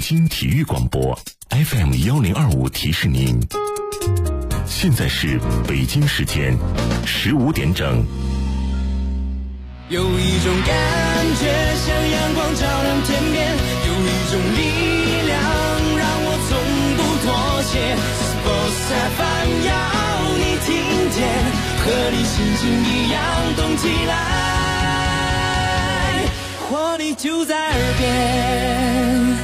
京体育广播 FM1025提示您，现在是北京时间15点整。 有一种感觉像阳光照亮天边，有一种力量让我从不妥协。Sports FM 要你听见，和你心情一样动起来，活力就在耳边。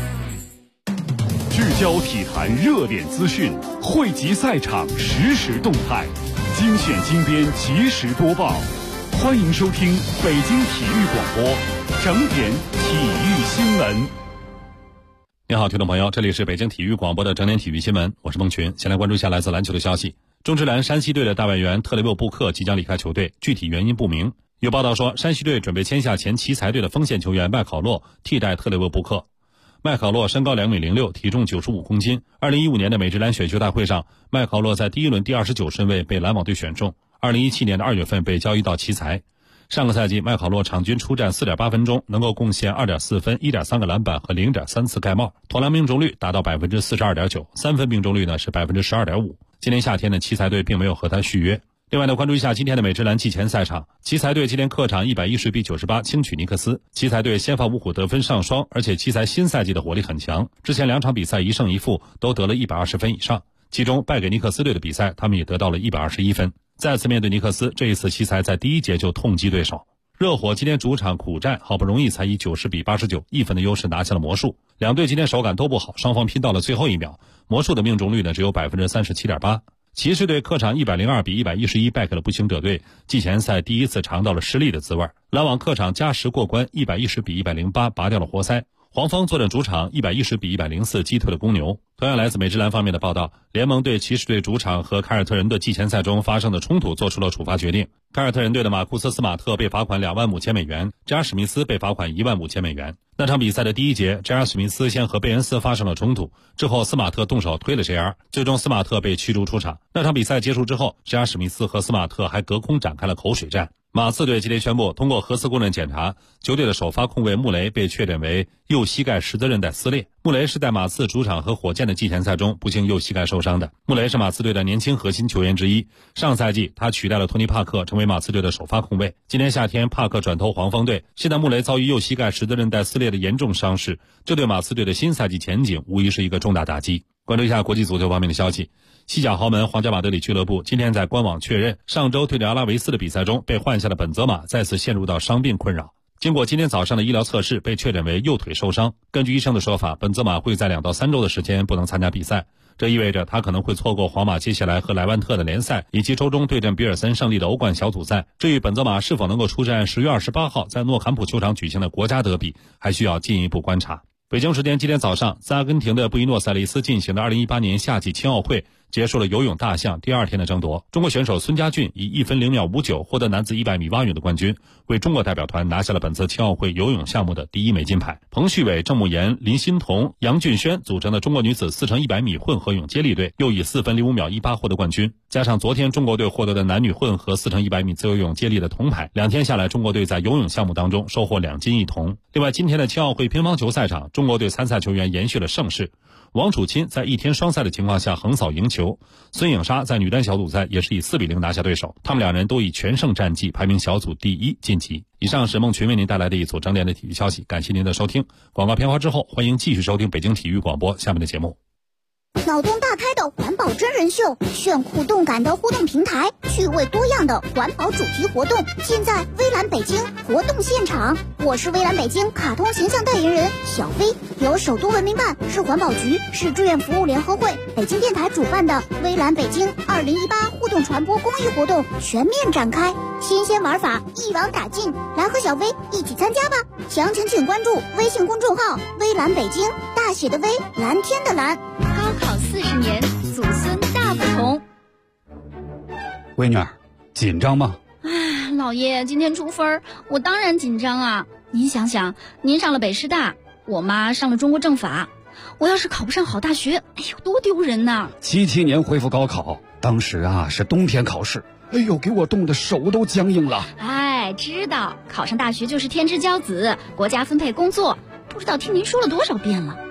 聚焦体坛热点资讯，汇集赛场实时动态，精选精编及时播报。欢迎收听北京体育广播整点体育新闻。 你好，听众朋友，这里是北京体育广播的整点体育新闻，我是孟群。先来关注一下来自篮球的消息。中职篮山西队的大外援特雷沃·布克即将离开球队，具体原因不明。有报道说，山西队准备签下前奇才队的锋线球员麦考洛替代特雷沃·布克。麦考洛身高2.06米，体重95公斤。2015年的美职篮选秀大会上，麦考洛在第一轮第29顺位被篮网队选中。2017年的2月份被交易到奇才。上个赛季，麦考洛场均出战 4.8 分钟，能够贡献 2.4 分、1.3个篮板和 0.3次盖帽，投篮命中率达到 42.9%， 三分命中率呢是 12.5%。今年夏天的奇才队并没有和他续约。另外呢，关注一下今天的美职篮季前赛场，奇才队今天客场110比98轻取尼克斯。奇才队先发五虎得分上双，而且奇才新赛季的火力很强，之前2场比赛1胜1负都得了120分以上，其中败给尼克斯队的比赛他们也得到了121分。再次面对尼克斯，这一次奇才在第一节就痛击对手。热火今天主场苦战，好不容易才以90比891分的优势拿下了魔术。两队今天手感都不好，双方拼到了最后一秒，魔术的命中率呢只有 37.8%。骑士队客场102比111败给了步行者队，季前赛第一次尝到了失利的滋味。篮网客场加时过关110比108拔掉了活塞。黄蜂坐镇主场110比104击退了公牛。同样来自美职篮方面的报道，联盟对骑士队主场和凯尔特人的季前赛中发生的冲突做出了处罚决定。凯尔特人队的马库斯·斯马特被罚款25000美元，詹尔史密斯被罚款15000美元。那场比赛的第一节，詹尔史密斯先和贝恩斯发生了冲突，之后斯马特动手推了 JR， 最终斯马特被驱逐出场。那场比赛结束之后，詹尔史密斯和斯马特还隔空展开了口水战。马刺队今天宣布，通过核磁共振检查，球队的首发控卫穆雷被确诊为右膝盖十字韧带撕裂。穆雷是在马刺主场和火箭的季前赛中不幸右膝盖受伤的。穆雷是马刺队的年轻核心球员之一，上赛季他取代了托尼·帕克成为马刺队的首发控卫。今年夏天帕克转投黄蜂队，现在穆雷遭遇右膝盖十字韧带撕裂的严重伤势，这对马刺队的新赛季前景无疑是一个重大打击。关注一下国际足球方面的消息。西甲豪门皇家马德里俱乐部今天在官网确认，上周对阵阿拉维斯的比赛中被换下的本泽马再次陷入到伤病困扰。经过今天早上的医疗测试，被确诊为右腿受伤。根据医生的说法，本泽马会在2到3周的时间不能参加比赛，这意味着他可能会错过皇马接下来和莱万特的联赛，以及周中对阵比尔森胜利的欧冠小组赛。至于本泽马是否能够出战10月28号在诺坎普球场举行的国家德比，还需要进一步观察。北京时间今天早上，在阿根廷的布宜诺斯艾利斯进行的2018年夏季青奥会结束了游泳大项第2天的争夺。中国选手孙佳俊以1分0秒59获得男子100米蛙泳的冠军，为中国代表团拿下了本次青奥会游泳项目的第1枚金牌。彭旭伟、郑慕言、林欣彤、杨俊轩组成的中国女子4×100米混合泳接力队又以4分05秒18获得冠军。加上昨天中国队获得的男女混合4×100米自由泳接力的铜牌，2天下来中国队在游泳项目当中收获2金1铜。另外，今天的青奥会乒乓球赛场，中国队参赛球员延续了盛世。王楚钦在1天双赛的情况下横扫赢球，孙颖莎在女单小组赛也是以4比0拿下对手，他们2人都以全胜战绩排名小组第1晋级。以上是孟群为您带来的一组整点的体育消息，感谢您的收听。广告片花之后，欢迎继续收听北京体育广播下面的节目。 脑洞大开的环保真人秀，炫酷动感的互动平台，趣味多样的环保主题活动，尽在微蓝北京活动现场。我是微蓝北京卡通形象代言人小飞，由首都文明办、市环保局、市志愿服务联合会、北京电台主办的微蓝北京2018互动传播公益活动全面展开，新鲜玩法一网打尽，来和小飞一起参加吧！详情请关注微信公众号微蓝北京，大写的微，蓝天的蓝。 高考40年，祖孙大不同。 闺女儿，紧张吗？ 哎，老爷，今天出分，我当然紧张啊！您想想，您上了北师大，我妈上了中国政法，我要是考不上好大学，哎呦，多丢人呐 ！77年恢复高考，当时是冬天考试，哎呦，给我冻得手都僵硬了。 哎，知道考上大学就是天之骄子，国家分配工作，不知道听您说了多少遍了。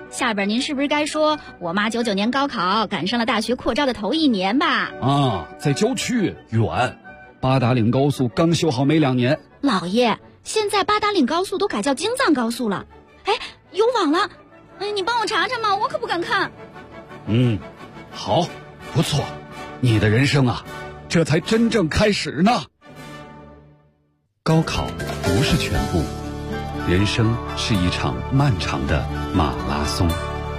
下边您是不是该说我妈99年高考赶上了大学扩招的头1年吧？ 啊，在郊区远，八达岭高速刚修好没2年。 老爷，现在八达岭高速都改叫京藏高速了，哎，有网了，你帮我查查嘛，我可不敢看。 好，不错，你的人生啊，这才真正开始呢。高考不是全部，人生是一场漫长的马拉松。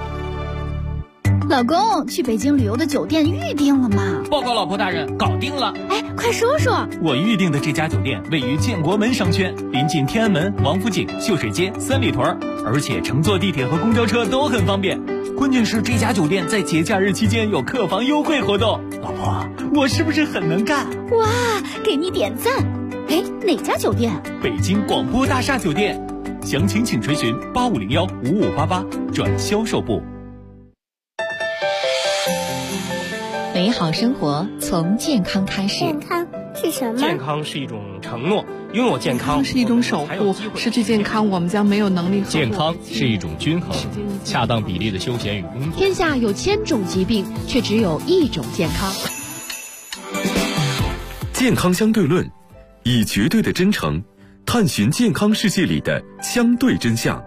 老公，去北京旅游的酒店预定了吗？ 报告老婆大人，搞定了。 哎，快说说。 我预定的这家酒店位于建国门商圈，临近天安门、王府井、秀水街、三里屯，而且乘坐地铁和公交车都很方便。关键是这家酒店在节假日期间有客房优惠活动。老婆，我是不是很能干？ 哇，给你点赞。哎，哪家酒店？ 北京广播大厦酒店。详情请垂询8501-5588转销售部。 美好生活从健康开始。 健康是什么？ 健康是一种承诺，拥有健康是一种守护，失去健康我们将没有能力。 健康是一种均衡，恰当比例的休闲与工作。 天下有1000种疾病，却只有一种健康。 健康相对论，以绝对的真诚探寻健康世界里的相对真相。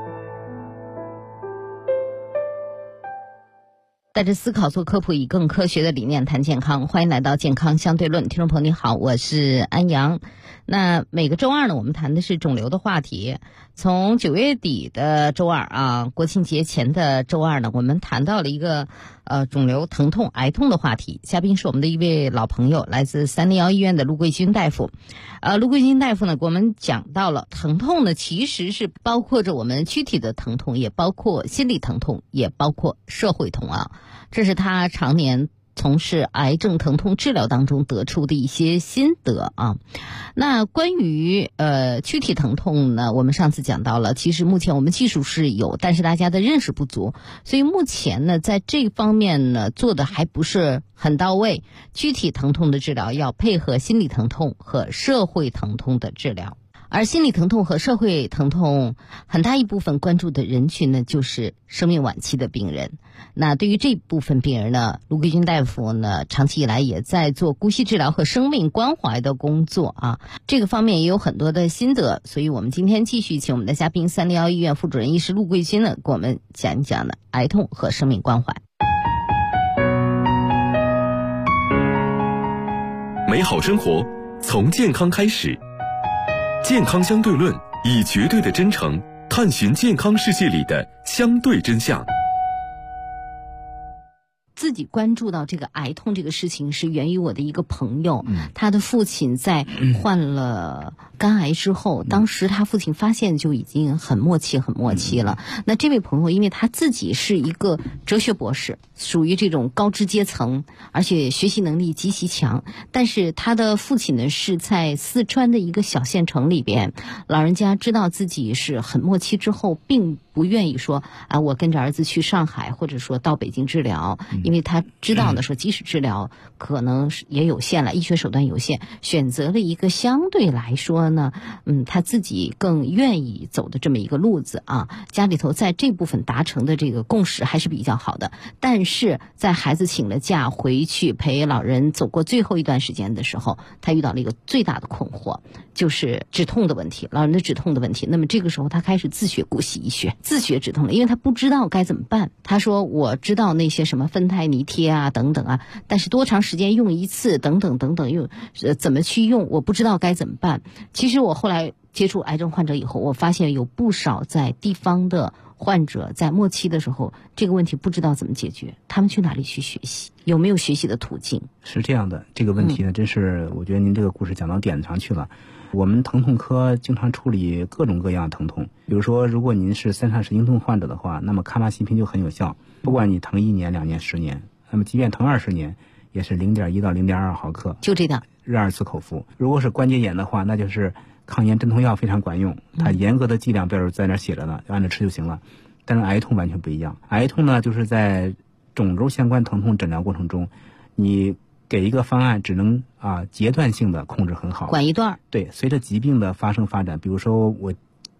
带着思考做科普，以更科学的理念谈健康。欢迎来到健康相对论，听众朋友你好，我是安阳。那每个周二呢，我们谈的是肿瘤的话题。从9月底的周二啊，国庆节前的周二呢，我们谈到了一个肿瘤、疼痛、癌痛的话题。嘉宾是我们的一位老朋友，来自301医院的陆桂军大夫。陆桂军大夫呢，给我们讲到了疼痛呢，其实是包括着我们躯体的疼痛，也包括心理疼痛，也包括社会痛啊。这是他常年从事癌症疼痛治疗当中得出的一些心得啊。那关于躯体疼痛呢，我们上次讲到了，其实目前我们技术是有，但是大家的认识不足，所以目前呢在这方面呢做的还不是很到位。躯体疼痛的治疗要配合心理疼痛和社会疼痛的治疗。而心理疼痛和社会疼痛很大一部分关注的人群呢，就是生命晚期的病人。那对于这部分病人呢，陆桂军大夫呢，长期以来也在做姑息治疗和生命关怀的工作啊，这个方面也有很多的心得。所以我们今天继续请我们的嘉宾301医院副主任医师陆桂军呢，给我们讲一讲的癌痛和生命关怀。 美好生活从健康开始。健康相对论，以绝对的真诚探寻健康世界里的相对真相。 自己关注到这个癌痛这个事情是源于我的一个朋友，他的父亲在患了肝癌之后，当时他父亲发现就已经很末期了。那这位朋友因为他自己是一个哲学博士，属于这种高知阶层，而且学习能力极其强，但是他的父亲呢是在四川的一个小县城里边，老人家知道自己是很末期之后，并不愿意说啊，我跟着儿子去上海或者说到北京治疗，因为他知道呢说即使治疗可能也有限了，医学手段有限，选择了一个相对来说呢他自己更愿意走的这么一个路子啊。家里头在这部分达成的这个共识还是比较好的，但是在孩子请了假回去陪老人走过最后一段时间的时候，他遇到了一个最大的困惑，就是止痛的问题，老人的止痛的问题。那么这个时候他开始自学姑息医学，自学止痛了，因为他不知道该怎么办。他说我知道那些什么芬太尼贴啊等等啊，但是多长时间用一次等等等等，又怎么去用我不知道该怎么办。其实我后来接触癌症患者以后，我发现有不少在地方的患者在末期的时候，这个问题不知道怎么解决，他们去哪里去学习？有没有学习的途径？ 是这样的，这个问题呢，真是我觉得您这个故事讲到点子上去了。我们疼痛科经常处理各种各样的疼痛，比如说如果您是三叉神经痛患者的话，那么卡马西平就很有效，不管你疼1年、2年、10年，那么即便疼20年，也是0.1到0.2毫克， 就这样，日 2次口服。如果是关节炎的话，那就是抗炎镇痛药非常管用，它严格的剂量标准在那写着呢，按着吃就行了。但是癌痛完全不一样，癌痛呢就是在肿瘤相关疼痛诊疗过程中，你给一个方案只能阶段性的控制很好， 管一段。 对，随着疾病的发生发展，比如说我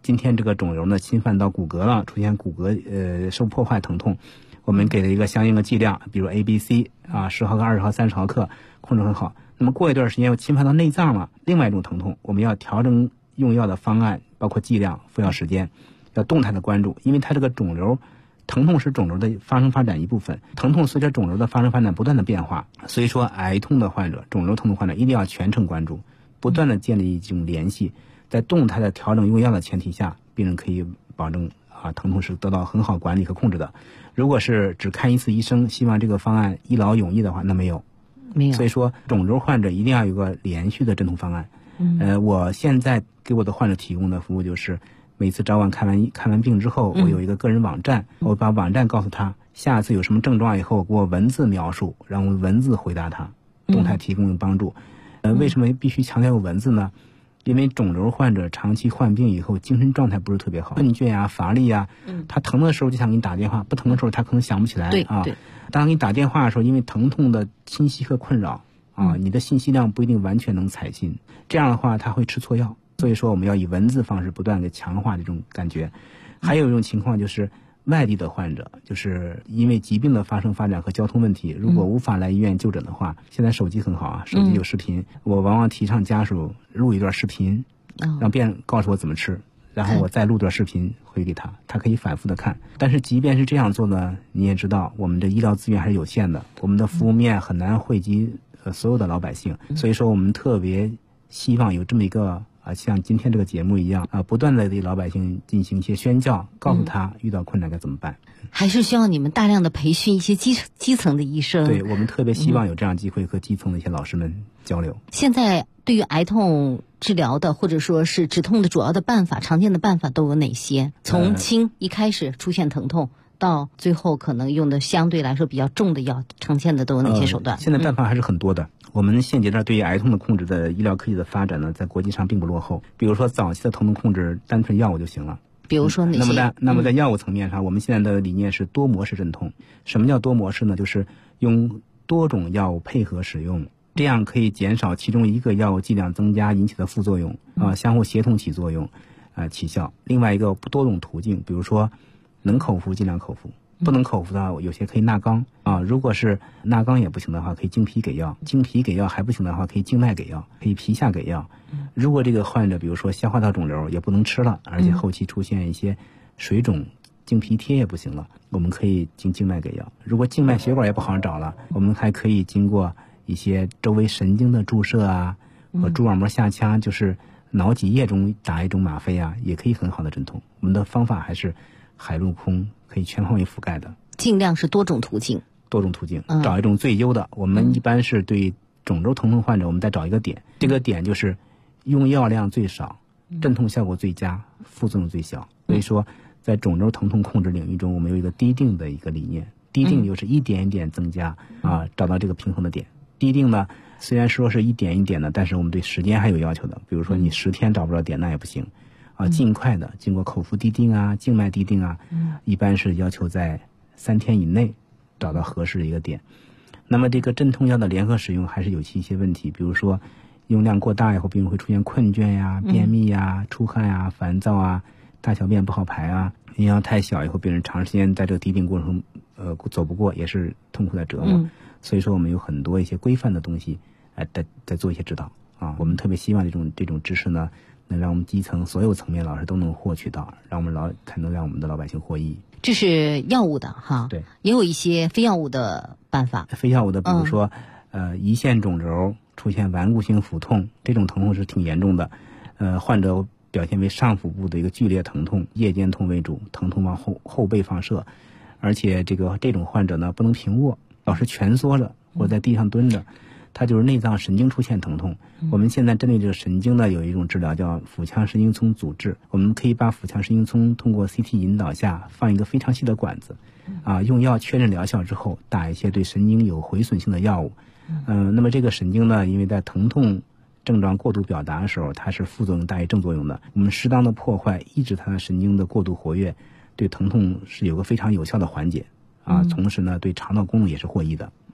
今天这个肿瘤呢侵犯到骨骼了，出现骨骼受破坏疼痛，我们给了一个相应的剂量，比如 A、B、C 啊，10毫克、20毫、30毫克，控制很好。那么过一段时间又侵犯到内脏了，另外一种疼痛，我们要调整用药的方案，包括剂量、服药时间，要动态的关注，因为它这个肿瘤，疼痛是肿瘤的发生发展一部分，疼痛随着肿瘤的发生发展不断的变化，所以说癌痛的患者、肿瘤疼痛患者一定要全程关注，不断的建立一种联系，在动态的调整用药的前提下，病人可以保证疼痛是得到很好管理和控制的。如果是只看一次医生，希望这个方案一劳永逸的话，那没有。所以说肿瘤患者一定要有个连续的镇痛方案。我现在给我的患者提供的服务就是每次早晚看完病之后，我有一个个人网站，我把网站告诉他下次有什么症状以后给我文字描述，让我文字回答他，动态提供帮助。为什么必须强调有文字呢？因为肿瘤患者长期患病以后精神状态不是特别好，困倦啊、乏力啊，他疼的时候就想给你打电话，不疼的时候他可能想不起来啊。当你打电话的时候，因为疼痛的侵袭和困扰啊，你的信息量不一定完全能采信，这样的话他会吃错药。所以说我们要以文字方式不断给强化这种感觉。还有一种情况就是外地的患者，就是因为疾病的发生发展和交通问题，如果无法来医院就诊的话，现在手机很好啊，手机有视频，我往往提倡家属录一段视频，让病人告诉我怎么吃，然后我再录段视频回给他，他可以反复的看。但是即便是这样做呢，你也知道我们的医疗资源还是有限的，我们的服务面很难惠及所有的老百姓，所以说我们特别希望有这么一个像今天这个节目一样不断的对老百姓进行一些宣教，告诉他遇到困难该怎么办。 还是需要你们大量的培训一些基层的医生。 对，我们特别希望有这样机会和基层的一些老师们交流。 现在对于癌痛治疗的或者说是止痛的主要的办法，常见的办法都有哪些？从轻一开始出现疼痛，到最后可能用的相对来说比较重的药，常见的都有哪些手段？ 现在办法还是很多的。我们现阶段对于癌痛的控制的医疗科技的发展呢，在国际上并不落后。比如说早期的疼痛控制，单纯药物就行了。 比如说哪些？ 那么在药物层面上，我们现在的理念是多模式镇痛。什么叫多模式呢？就是用多种药物配合使用，这样可以减少其中一个药物剂量增加引起的副作用相互协同起作用起效。另外一个多种途径，比如说能口服尽量口服，不能口服的有些可以纳肛如果是纳肛也不行的话，可以经皮给药，经皮给药还不行的话，可以静脉给药，可以皮下给药。如果这个患者比如说消化道肿瘤也不能吃了，而且后期出现一些水肿，经皮贴也不行了，我们可以经静脉给药。如果静脉血管也不好找了，我们还可以经过一些周围神经的注射和蛛网膜下腔，就是脑脊液中打一种吗啡也可以很好的镇痛。我们的方法还是海陆空可以全方位覆盖的， 尽量是多种途径， 找一种最优的。我们一般是对肿瘤疼痛患者，我们再找一个点，这个点就是用药量最少，镇痛效果最佳，副作用最小。所以说在肿瘤疼痛控制领域中，我们有一个滴定的一个理念，滴定就是一点一点增加找到这个平衡的点。滴定呢虽然说是一点一点的，但是我们对时间还有要求的，比如说你10天找不着点那也不行尽快的经过口服滴定静脉滴定一般是要求在3天以内找到合适的一个点。那么这个镇痛药的联合使用还是有一些问题，比如说用量过大以后，病人会出现困倦便秘出汗烦躁大小便不好排营养太小以后，病人长时间在这个滴定过程中走不过，也是痛苦的折磨。所以说我们有很多一些规范的东西在做一些指导我们特别希望这种知识呢能让我们基层所有层面老师都能获取到，让我们的老百姓获益。 这是药物的对， 也有一些非药物的办法。 非药物的，比如说胰腺肿瘤出现顽固性腹痛，这种疼痛是挺严重的。患者表现为上腹部的一个剧烈疼痛，夜间痛为主，疼痛往后背放射，而且这种患者呢不能平卧，老是蜷缩着或者在地上蹲着，它就是内脏神经出现疼痛。我们现在针对这个神经呢有一种治疗叫腹腔神经丛阻滞，我们可以把腹腔神经丛通过 CT 引导下放一个非常细的管子用药确认疗效之后打一些对神经有毁损性的药物。那么这个神经呢因为在疼痛症状过度表达的时候，它是副作用大于正作用的，我们适当的破坏抑制它的神经的过度活跃，对疼痛是有个非常有效的缓解同时呢对肠道功能也是获益的。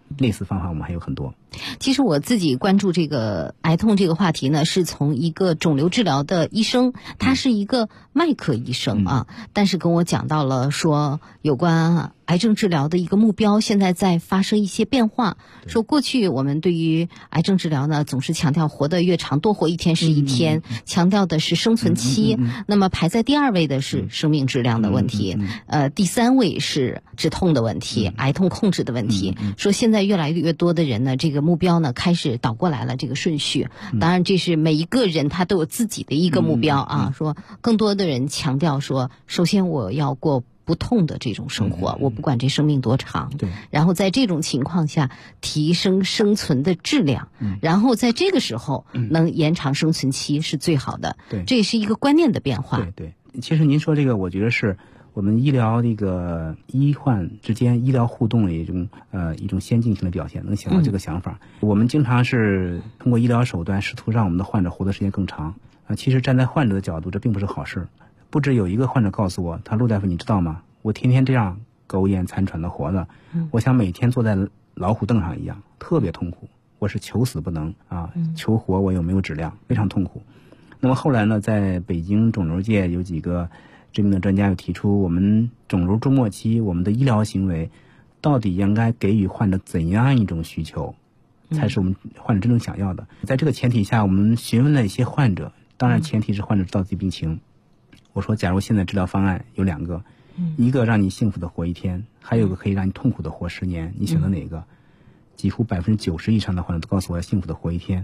类似方法我们还有很多。 其实我自己关注这个癌痛这个话题呢，是从一个肿瘤治疗的医生，他是一个外科医生啊，但是跟我讲到了说有关癌症治疗的一个目标现在在发生一些变化，说过去我们对于癌症治疗呢总是强调活得越长多活一天是一天，强调的是生存期，那么排在第2位的是生命质量的问题，第3位是止痛的问题，癌痛控制的问题，说现在越来越多的人呢这个目标呢开始倒过来了这个顺序，当然这是每一个人他都有自己的一个目标啊，说更多的人强调说首先我要过不痛的这种生活，我不管这生命多长， 对， 然后在这种情况下提升生存的质量，然后在这个时候能延长生存期是最好的， 对， 这也是一个观念的变化。 对，其实您说这个我觉得是我们医疗这个医患之间医疗互动的一种先进性的表现，能想到这个想法。我们经常是通过医疗手段试图让我们的患者活的时间更长，其实站在患者的角度这并不是好事。不止有一个患者告诉我，他陆大夫你知道吗，我天天这样苟延残喘的活的，我想每天坐在老虎凳上一样，特别痛苦，我是求死不能啊，求活我又没有质量，非常痛苦。那么后来呢，在北京肿瘤界有几个知名的专家又提出，我们肿瘤终末期我们的医疗行为到底应该给予患者怎样一种需求才是我们患者真正想要的。在这个前提下，我们询问了一些患者，当然前提是患者知道自己病情。我说假如现在治疗方案有2个，一个让你幸福的活1天，还有一个可以让你痛苦的活10年，你选择哪个？几乎90%以上的患者都告诉我要幸福的活1天。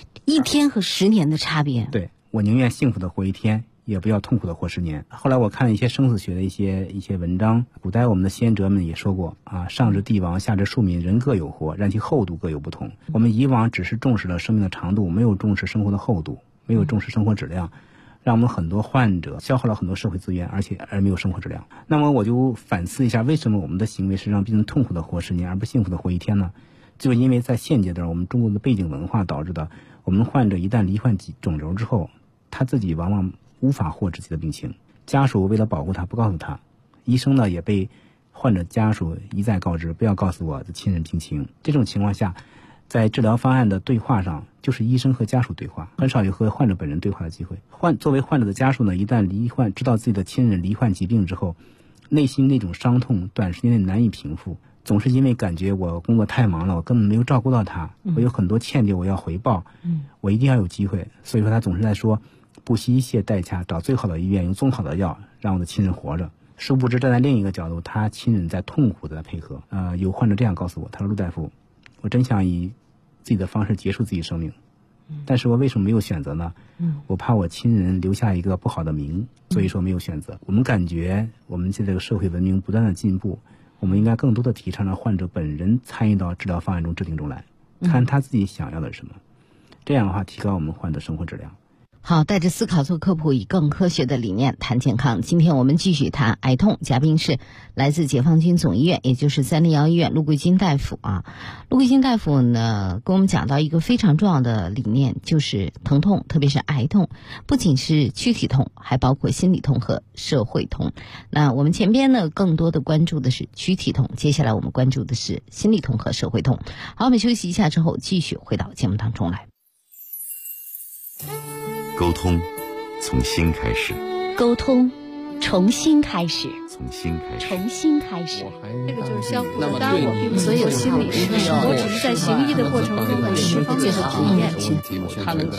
1天和10年的差别。 对，我宁愿幸福的活1天，也不要痛苦的活10年。后来我看了一些生死学的一些文章，古代我们的先哲们也说过啊，上至帝王，下至庶民，人各有活，然其厚度各有不同。我们以往只是重视了生命的长度，没有重视生活的厚度，没有重视生活质量，让我们很多患者消耗了很多社会资源，而没有生活质量。那么我就反思一下，为什么我们的行为是让病人痛苦的活10年，而不幸福的活1天呢？就是因为在现阶段我们中国的背景文化导致的，我们患者一旦罹患肿瘤之后，他自己往往无法获知自己的病情，家属为了保护他不告诉他，医生呢也被患者家属一再告知不要告诉我的亲人病情。这种情况下，在治疗方案的对话上，就是医生和家属对话，很少有和患者本人对话的机会。作为患者的家属呢，一旦知道自己的亲人罹患疾病之后，内心那种伤痛短时间内难以平复，总是因为感觉我工作太忙了，我根本没有照顾到他，我有很多歉疚我要回报，我一定要有机会。所以说他总是在说不惜一切代价找最好的医院，用最好的药让我的亲人活着。殊不知站在另一个角度，他亲人在痛苦的在配合。有患者这样告诉我，他说陆大夫，我真想以自己的方式结束自己生命，但是我为什么没有选择呢？我怕我亲人留下一个不好的名，所以说没有选择。我们感觉我们现在这个社会文明不断的进步，我们应该更多的提倡让患者本人参与到治疗方案中制定中来，看他自己想要的是什么，这样的话提高我们患者生活质量。 好，带着思考做科普，以更科学的理念谈健康。今天我们继续谈癌痛，嘉宾是来自解放军总医院，也就是301医院陆桂金大夫啊。陆桂金大夫呢，跟我们讲到一个非常重要的理念，就是疼痛，特别是癌痛，不仅是躯体痛，还包括心理痛和社会痛。那我们前边呢，更多的关注的是躯体痛，接下来我们关注的是心理痛和社会痛。好，我们休息一下之后，继续回到节目当中来。 沟通从心开始， 沟通重新开始， 从心开始， 重新开始。 这个就是相互的。当然，我并不所有心理是我只是在行医的过程中有释放最好的体验。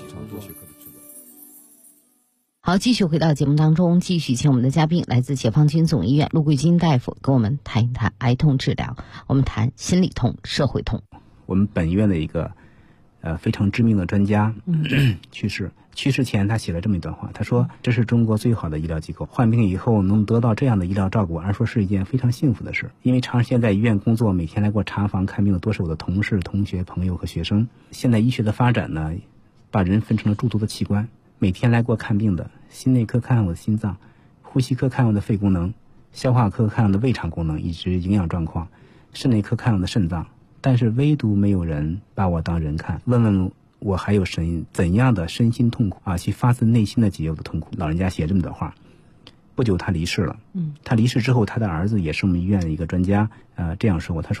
好，继续回到节目当中，继续请我们的嘉宾来自解放军总医院陆桂金大夫跟我们谈一谈癌痛治疗，我们谈心理痛、社会痛。 我们本院的一个非常知名的专家去世前他写了这么一段话，他说这是中国最好的医疗机构，患病以后能得到这样的医疗照顾，而说是一件非常幸福的事。因为长时间在医院工作，每天来过查房看病的多是我的同事、同学、朋友和学生。现在医学的发展呢，把人分成了诸多的器官，每天来过看病的，心内科看我的心脏，呼吸科看我的肺功能，消化科看我的胃肠功能以及营养状况，肾内科看我的肾脏，但是唯独没有人把我当人看，问问我还有怎样的身心痛苦啊，去发自内心的解忧的痛苦。老人家写这么段话。不久他离世了，他离世之后，他的儿子也是我们医院的一个专家，这样说过，他说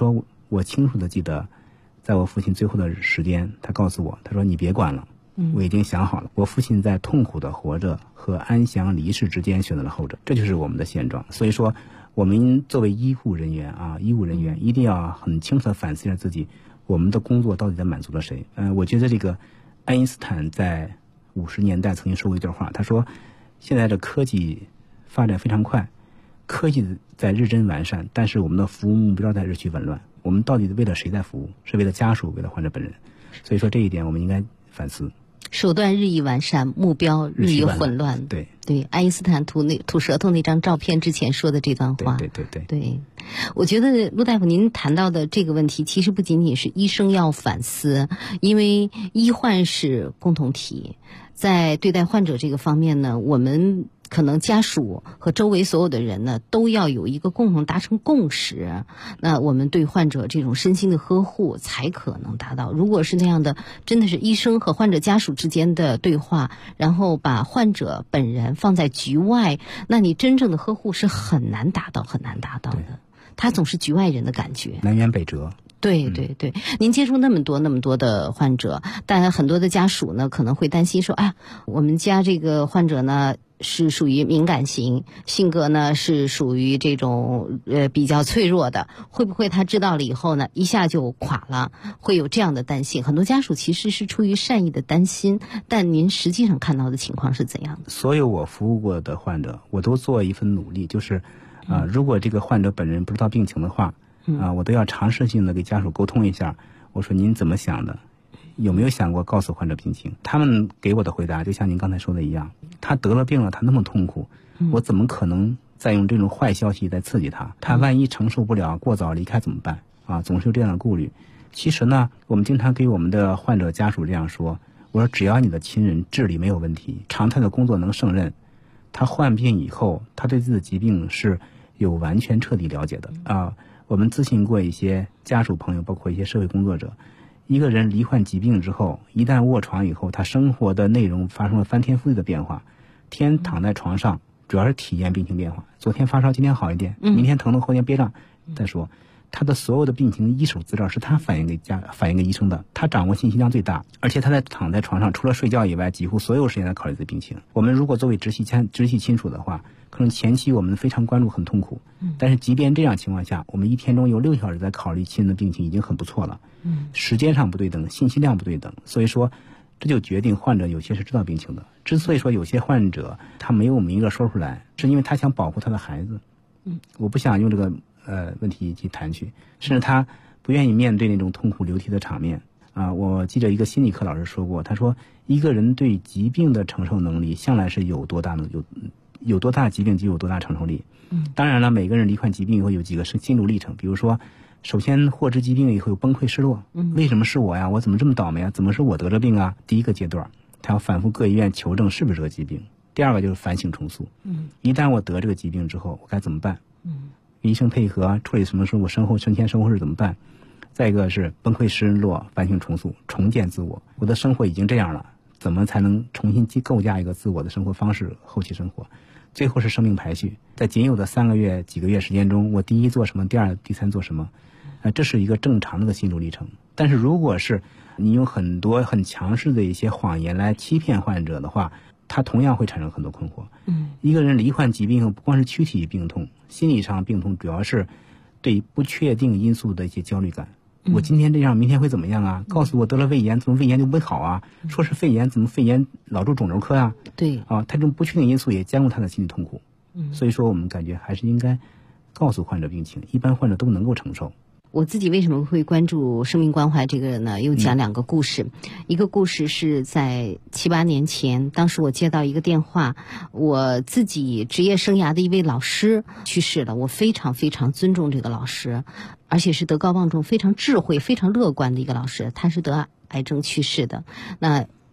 我清楚的记得，在我父亲最后的时间，他告诉我，他说你别管了，我已经想好了。我父亲在痛苦的活着和安详离世之间选择了后者，这就是我们的现状。所以说，我们作为医务人员一定要很清楚的反思一下自己，我们的工作到底在满足了谁？我觉得这个爱因斯坦在50年代曾经说过一段话，他说，现在的科技发展非常快，科技在日臻完善，但是我们的服务目标在日趋紊乱。我们到底为了谁在服务？是为了家属，为了患者本人？所以说这一点我们应该反思。 手段日益完善，目标日益混乱。 对， 爱因斯坦吐舌头那张照片之前说的这段话。对，我觉得陆大夫您谈到的这个问题，其实不仅仅是医生要反思，因为医患是共同体，在对待患者这个方面呢，我们可能家属和周围所有的人呢，都要有一个共同达成共识，那我们对患者这种身心的呵护才可能达到。如果是那样的，真的是医生和患者家属之间的对话，然后把患者本人放在局外，那你真正的呵护是很难达到的。他总是局外人的感觉， 南辕北辙。 对，您接触那么多的患者，但很多的家属呢可能会担心说，我们家这个患者呢是属于敏感型，性格呢是属于这种比较脆弱的，会不会他知道了以后呢一下就垮了？会有这样的担心。很多家属其实是出于善意的担心，但您实际上看到的情况是怎样的？ 所有我服务过的患者，我都做一份努力，就是如果这个患者本人不知道病情的话，我都要尝试性的给家属沟通一下，我说您怎么想的？有没有想过告诉患者病情？他们给我的回答就像您刚才说的一样，他得了病了，他那么痛苦，我怎么可能再用这种坏消息来刺激他？他万一承受不了，过早离开怎么办？总是有这样的顾虑。其实呢，我们经常给我们的患者家属这样说，我说只要你的亲人智力没有问题，常态的工作能胜任，他患病以后，他对自己的疾病是有完全彻底了解的我们咨询过一些家属朋友，包括一些社会工作者，一个人罹患疾病之后，一旦卧床以后，他生活的内容发生了翻天覆地的变化。天躺在床上，主要是体验病情变化。昨天发烧，今天好一点，明天疼痛，后天憋胀。再说，他的所有的病情一手资料是他反映给医生的，他掌握信息量最大，而且他躺在床上，除了睡觉以外，几乎所有时间在考虑自己病情。我们如果作为直系亲属的话，可能前期我们非常关注，很痛苦。但是即便这样情况下，我们一天中有6小时在考虑亲人的病情已经很不错了。时间上不对等，信息量不对等，所以说这就决定患者有些是知道病情的。之所以说有些患者他没有明着说出来，是因为他想保护他的孩子。我不想用这个问题去谈去，甚至他不愿意面对那种痛苦流涕的场面我记得一个心理课老师说过，他说一个人对疾病的承受能力向来是有多大疾病就有多大承受力。当然了，每个人罹患疾病以后有几个心路历程，比如说首先获知疾病以后有崩溃失落，为什么是我呀？我怎么这么倒霉啊？怎么是我得这病啊？第一个阶段，他要反复各医院求证是不是这个疾病。第二个就是反省重塑，一旦我得这个疾病之后，我该怎么办？医生配合处理什么事，我身前身后事怎么办？再一个是崩溃失落，反省重塑，重建自我。我的生活已经这样了，怎么才能重新构架一个自我的生活方式，后期生活？最后是生命排序，在仅有的几个月时间中，我第一做什么，第二第三做什么，这是一个正常的心路历程。但是如果是你用很多很强势的一些谎言来欺骗患者的话，他同样会产生很多困惑。一个人罹患疾病后，不光是躯体病痛，心理上病痛主要是对不确定因素的一些焦虑感。我今天这样，明天会怎么样啊？告诉我得了胃炎，怎么胃炎就不会好啊？说是肺炎，怎么肺炎老住肿瘤科啊？ 对他这种不确定因素也加重他的心理痛苦。所以说我们感觉还是应该告诉患者病情，一般患者都能够承受。 我自己为什么会关注生命关怀这个呢？又讲2个故事。一个故事是在7、8年前，当时我接到一个电话，我自己职业生涯的一位老师去世了。我非常非常尊重这个老师，而且是德高望重、非常智慧、非常乐观的一个老师。他是得癌症去世的。那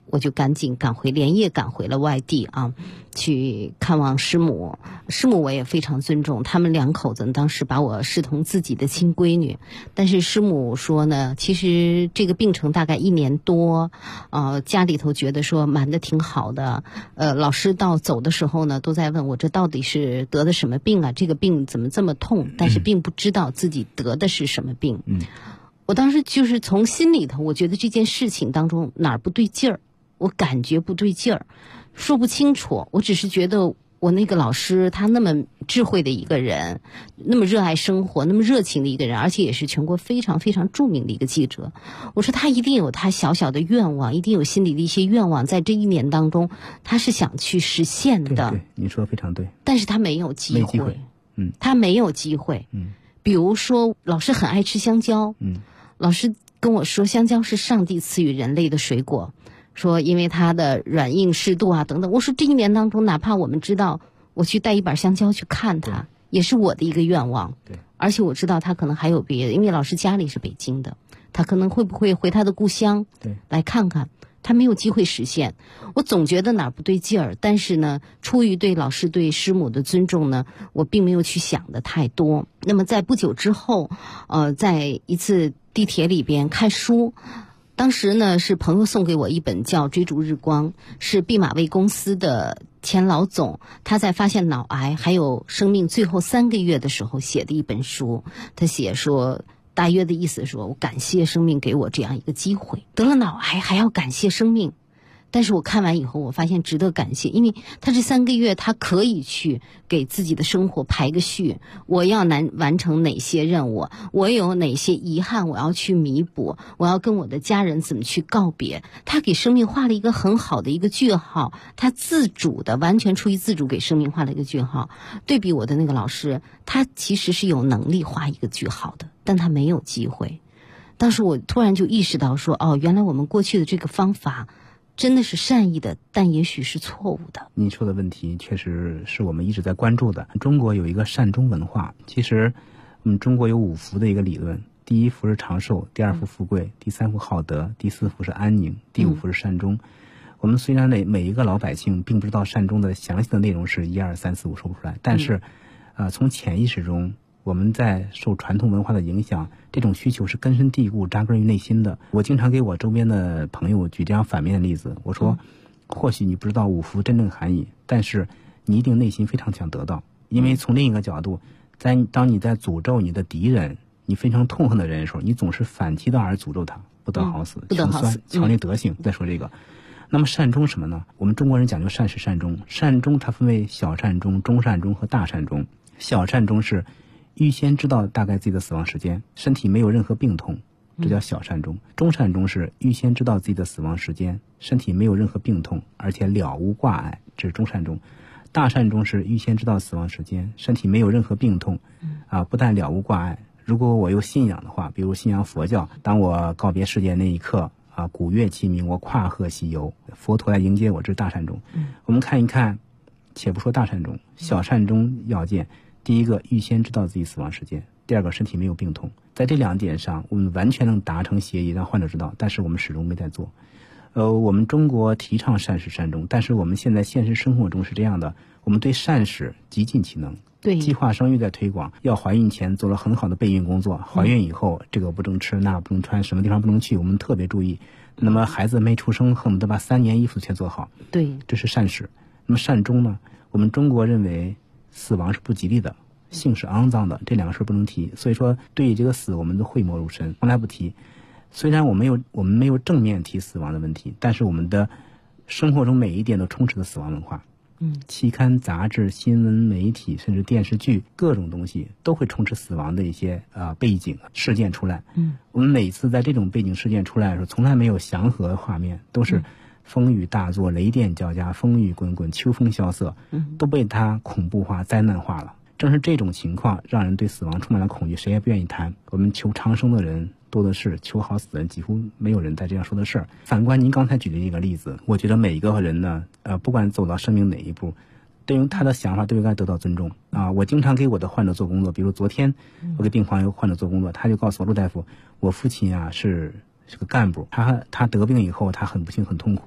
我就赶紧连夜赶回了外地啊，去看望师母。师母我也非常尊重，他们两口子当时把我视同自己的亲闺女。但是师母说呢，其实这个病程大概1年多，家里头觉得说瞒得挺好的。老师到走的时候呢，都在问我这到底是得的什么病啊？这个病怎么这么痛？但是并不知道自己得的是什么病。我当时就是从心里头，我觉得这件事情当中哪儿不对劲儿。我感觉不对劲儿，说不清楚。我只是觉得我那个老师他那么智慧的一个人，那么热爱生活，那么热情的一个人，而且也是全国非常非常著名的一个记者。我说他一定有他小小的愿望，一定有心里的一些愿望，在这1年当中他是想去实现的。 对，你说的非常对。 但是他没有机会。他没有机会。比如说老师很爱吃香蕉。老师跟我说香蕉是上帝赐予人类的水果，说因为它的软硬适度啊等等。我说这1年当中，哪怕我们知道我去带一把香蕉去看它，也是我的一个愿望。 对， 而且我知道他可能还有别的，因为老师家里是北京的，他可能会不会回他的故乡来看看，他没有机会实现。我总觉得哪儿不对劲儿，但是呢，出于对老师对师母的尊重呢，我并没有去想的太多。那么在不久之后，在一次地铁里边看书，当时呢是朋友送给我一本叫《追逐日光》，是毕马威公司的前老总他在发现脑癌还有生命最后3个月的时候写的一本书。他写说，大约的意思说，我感谢生命给我这样一个机会，得了脑癌还要感谢生命。但是我看完以后，我发现值得感谢，因为他这3个月他可以去给自己的生活排个序，我要完成哪些任务，我有哪些遗憾我要去弥补，我要跟我的家人怎么去告别。他给生命画了一个很好的一个句号，他自主的完全出于自主给生命画了一个句号。对比我的那个老师，他其实是有能力画一个句号的，但他没有机会。当时我突然就意识到说，原来我们过去的这个方法真的是善意的，但也许是错误的。 您说的问题确实是我们一直在关注的。中国有一个善终文化，其实中国有5福的一个理论，第1福是长寿，第2福富贵，第3福好德，第4福是安宁，第5福是善终。我们虽然每一个老百姓并不知道善终的详细的内容是1、2、3、4、5说不出来，但是从潜意识中，我们在受传统文化的影响，这种需求是根深蒂固扎根于内心的。我经常给我周边的朋友举这样反面的例子，我说或许你不知道5福真正含义，但是你一定内心非常想得到。因为从另一个角度，当你在诅咒你的敌人，你非常痛恨的人的时候，你总是反其道而诅咒他，不得好死，穷酸，强烈德行。再说这个，那么善终什么呢？我们中国人讲究善始善终，善终它分为小善终、中善终和大善终。小善终是预先知道大概自己的死亡时间，身体没有任何病痛，这叫小善终。中善终是预先知道自己的死亡时间，身体没有任何病痛，而且了无挂碍，这是中善终。大善终是预先知道死亡时间，身体没有任何病痛，不但了无挂碍。如果我有信仰的话，比如信仰佛教，当我告别世界那一刻，鼓乐齐鸣，我跨河西游，佛陀来迎接我，这是大善终。我们看一看，且不说大善终，小善终要件，第一个预先知道自己死亡时间，第二个身体没有病痛。在这2点上，我们完全能达成协议，让患者知道，但是我们始终没在做。我们中国提倡善始善终，但是我们现在现实生活中是这样的，我们对善始极尽其能。 对， 计划生育在推广，要怀孕前做了很好的备孕工作，怀孕以后这个不能吃，那不能穿，什么地方不能去，我们特别注意。那么孩子没出生，恨不得把3年衣服全做好。 对， 这是善始。那么善终呢？我们中国认为死亡是不吉利的，性是肮脏的，这2个事不能提。所以说，对于这个死，我们都讳莫如深，从来不提。虽然我们没有正面提死亡的问题，但是我们的生活中每一点都充斥着死亡文化。期刊、杂志、新闻媒体，甚至电视剧，各种东西都会充斥死亡的一些背景事件出来。我们每次在这种背景事件出来的时候，从来没有祥和的画面，都是风雨大作、雷电交加、风雨滚滚、秋风萧瑟，都被它恐怖化、灾难化了。正是这种情况让人对死亡充满了恐惧，谁也不愿意谈。我们求长生的人多的是，求好死的人几乎没有人在这样说的事儿。反观您刚才举的一个例子，我觉得每一个人呢，不管走到生命哪一步，对于他的想法都应该得到尊重啊！我经常给我的患者做工作，比如昨天我给病房一个患者做工作，他就告诉我，陆大夫，我父亲啊是个干部，他得病以后他很不幸很痛苦，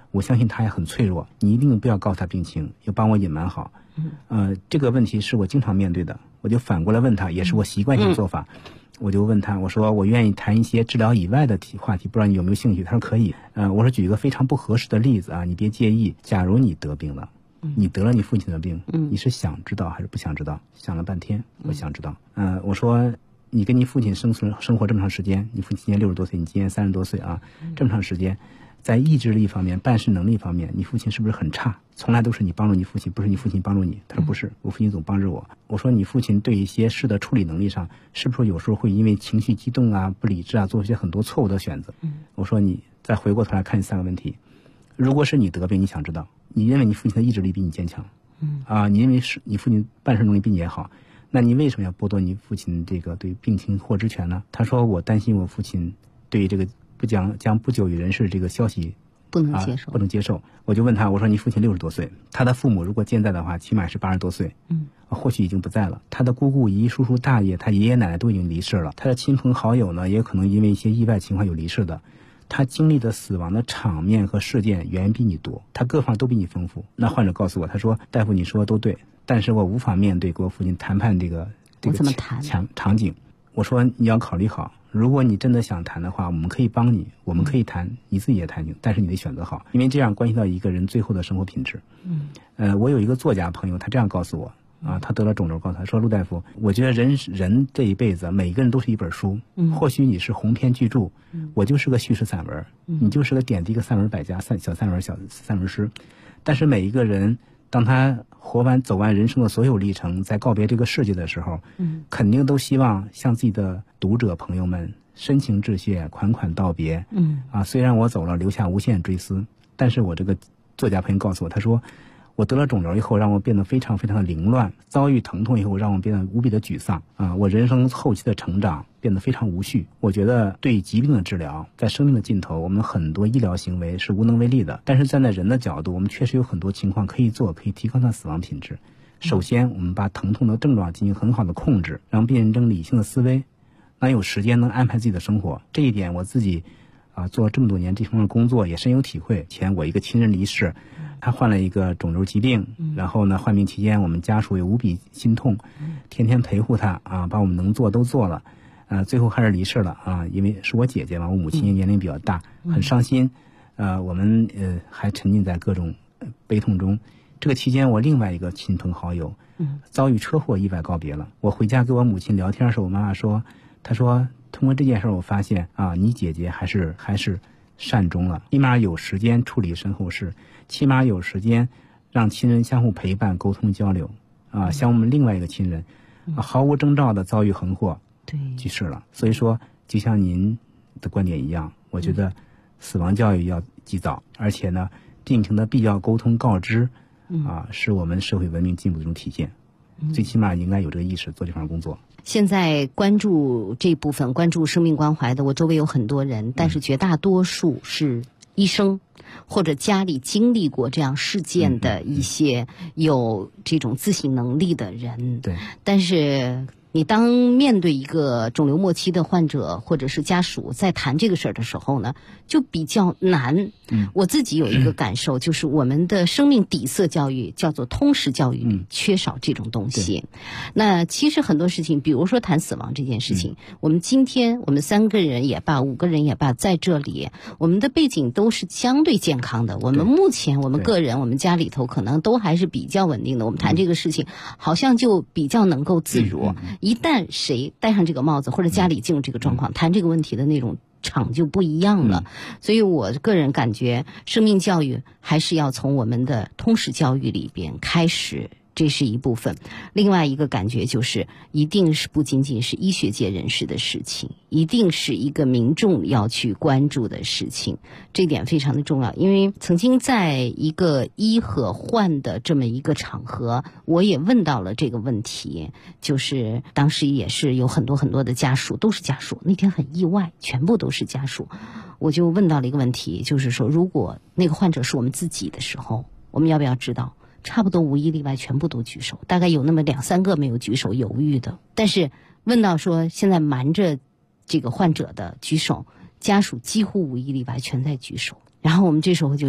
我相信他也很脆弱，你一定不要告诉他病情，要帮我隐瞒好。这个问题是我经常面对的，我就反过来问他，也是我习惯性做法。我就问他，我说我愿意谈一些治疗以外的话题，不知道你有没有兴趣？他说可以。我说举一个非常不合适的例子啊，你别介意。假如你得病了，你得了你父亲的病，你是想知道还是不想知道？想了半天，我想知道。我说你跟你父亲生活这么长时间，你父亲今年60多岁，你今年30多岁啊，这么长时间，在意志力方面、办事能力方面，你父亲是不是很差？从来都是你帮助你父亲，不是你父亲帮助你。他说不是，我父亲总帮着我。我说你父亲对一些事的处理能力上，是不是有时候会因为情绪激动啊、不理智啊，做一些很多错误的选择？我说你再回过头来看这3个问题，如果是你得病，你想知道，你认为你父亲的意志力比你坚强，你认为是你父亲办事能力比你也好，那你为什么要剥夺你父亲这个对病情获知权呢？他说我担心我父亲对这个将不久于人世这个消息不能接受。 我就问他，我说你父亲60多岁，他的父母如果健在的话，起码是80多岁，或许已经不在了。他的姑姑、姨、叔叔、大爷，他爷爷奶奶都已经离世了。他的亲朋好友呢，也可能因为一些意外情况有离世的。他经历的死亡的场面和事件远比你多，他各方都比你丰富。那患者告诉我，他说大夫你说都对，但是我无法面对跟我父亲谈判这个场景。我说你要考虑好，如果你真的想谈的话，我们可以帮你，我们可以谈，你自己也谈，但是你得选择好，因为这样关系到一个人最后的生活品质。我有一个作家朋友，他这样告诉我他得了肿瘤，告诉他说，陆大夫，我觉得人这一辈子每个人都是一本书，或许你是鸿篇巨著，我就是个叙事散文，你就是个点滴个散文百家，小散文诗，但是每一个人当他走完人生的所有历程，在告别这个世界的时候，肯定都希望向自己的读者朋友们深情致谢，款款道别。虽然我走了，留下无限追思，但是我这个作家朋友告诉我，他说我得了肿瘤以后，让我变得非常非常的凌乱，遭遇疼痛以后，让我变得无比的沮丧我人生后期的成长变得非常无序。我觉得对疾病的治疗，在生命的尽头，我们很多医疗行为是无能为力的，但是站在人的角度，我们确实有很多情况可以做，可以提高他死亡品质。首先我们把疼痛的症状进行很好的控制，让病人理性的思维，能有时间能安排自己的生活。这一点我自己做了这么多年这方面的工作也深有体会。前我一个亲人离世，他患了一个肿瘤疾病，然后呢患病期间我们家属也无比心痛，天天陪护他把我们能做都做了，最后还是离世了因为是我姐姐嘛，我母亲年龄比较大，很伤心，我们还沉浸在各种悲痛中。这个期间我另外一个亲朋好友遭遇车祸意外告别了。我回家跟我母亲聊天的时候，我妈妈说，她说通过这件事我发现你姐姐还是善终了，起码有时间处理身后事，起码有时间让亲人相互陪伴沟通交流像我们另外一个亲人毫无征兆的遭遇横祸去世了。所以说就像您的观点一样，我觉得死亡教育要及早，而且呢病情的必要沟通告知是我们社会文明进步的一种体现，最起码应该有这个意识做这方面工作。 现在关注这部分关注生命关怀的，我周围有很多人，但是绝大多数是医生或者家里经历过这样事件的一些有这种自省能力的人。 对， 但是你当面对一个肿瘤末期的患者或者是家属在谈这个事儿的时候呢，就比较难。我自己有一个感受，就是我们的生命底色教育叫做通识教育里缺少这种东西。那其实很多事情，比如说谈死亡这件事情，我们今天我们3个人也罢，5个人也罢，在这里我们的背景都是相对健康的，我们目前我们个人我们家里头可能都还是比较稳定的，我们谈这个事情好像就比较能够自如。一旦谁戴上这个帽子，或者家里进入这个状况，谈这个问题的那种场就不一样了。所以我个人感觉生命教育还是要从我们的通识教育里边开始，这是一部分。另外一个感觉就是一定是不仅仅是医学界人士的事情，一定是一个民众要去关注的事情，这点非常的重要。因为曾经在一个医和患的这么一个场合，我也问到了这个问题，就是当时也是有很多很多的家属，都是家属，那天很意外，全部都是家属。我就问到了一个问题，就是说如果那个患者是我们自己的时候，我们要不要知道？差不多无一例外全部都举手，大概有那么2-3个没有举手犹豫的。但是问到说现在瞒着这个患者的举手，家属几乎无一例外全在举手。然后我们这时候就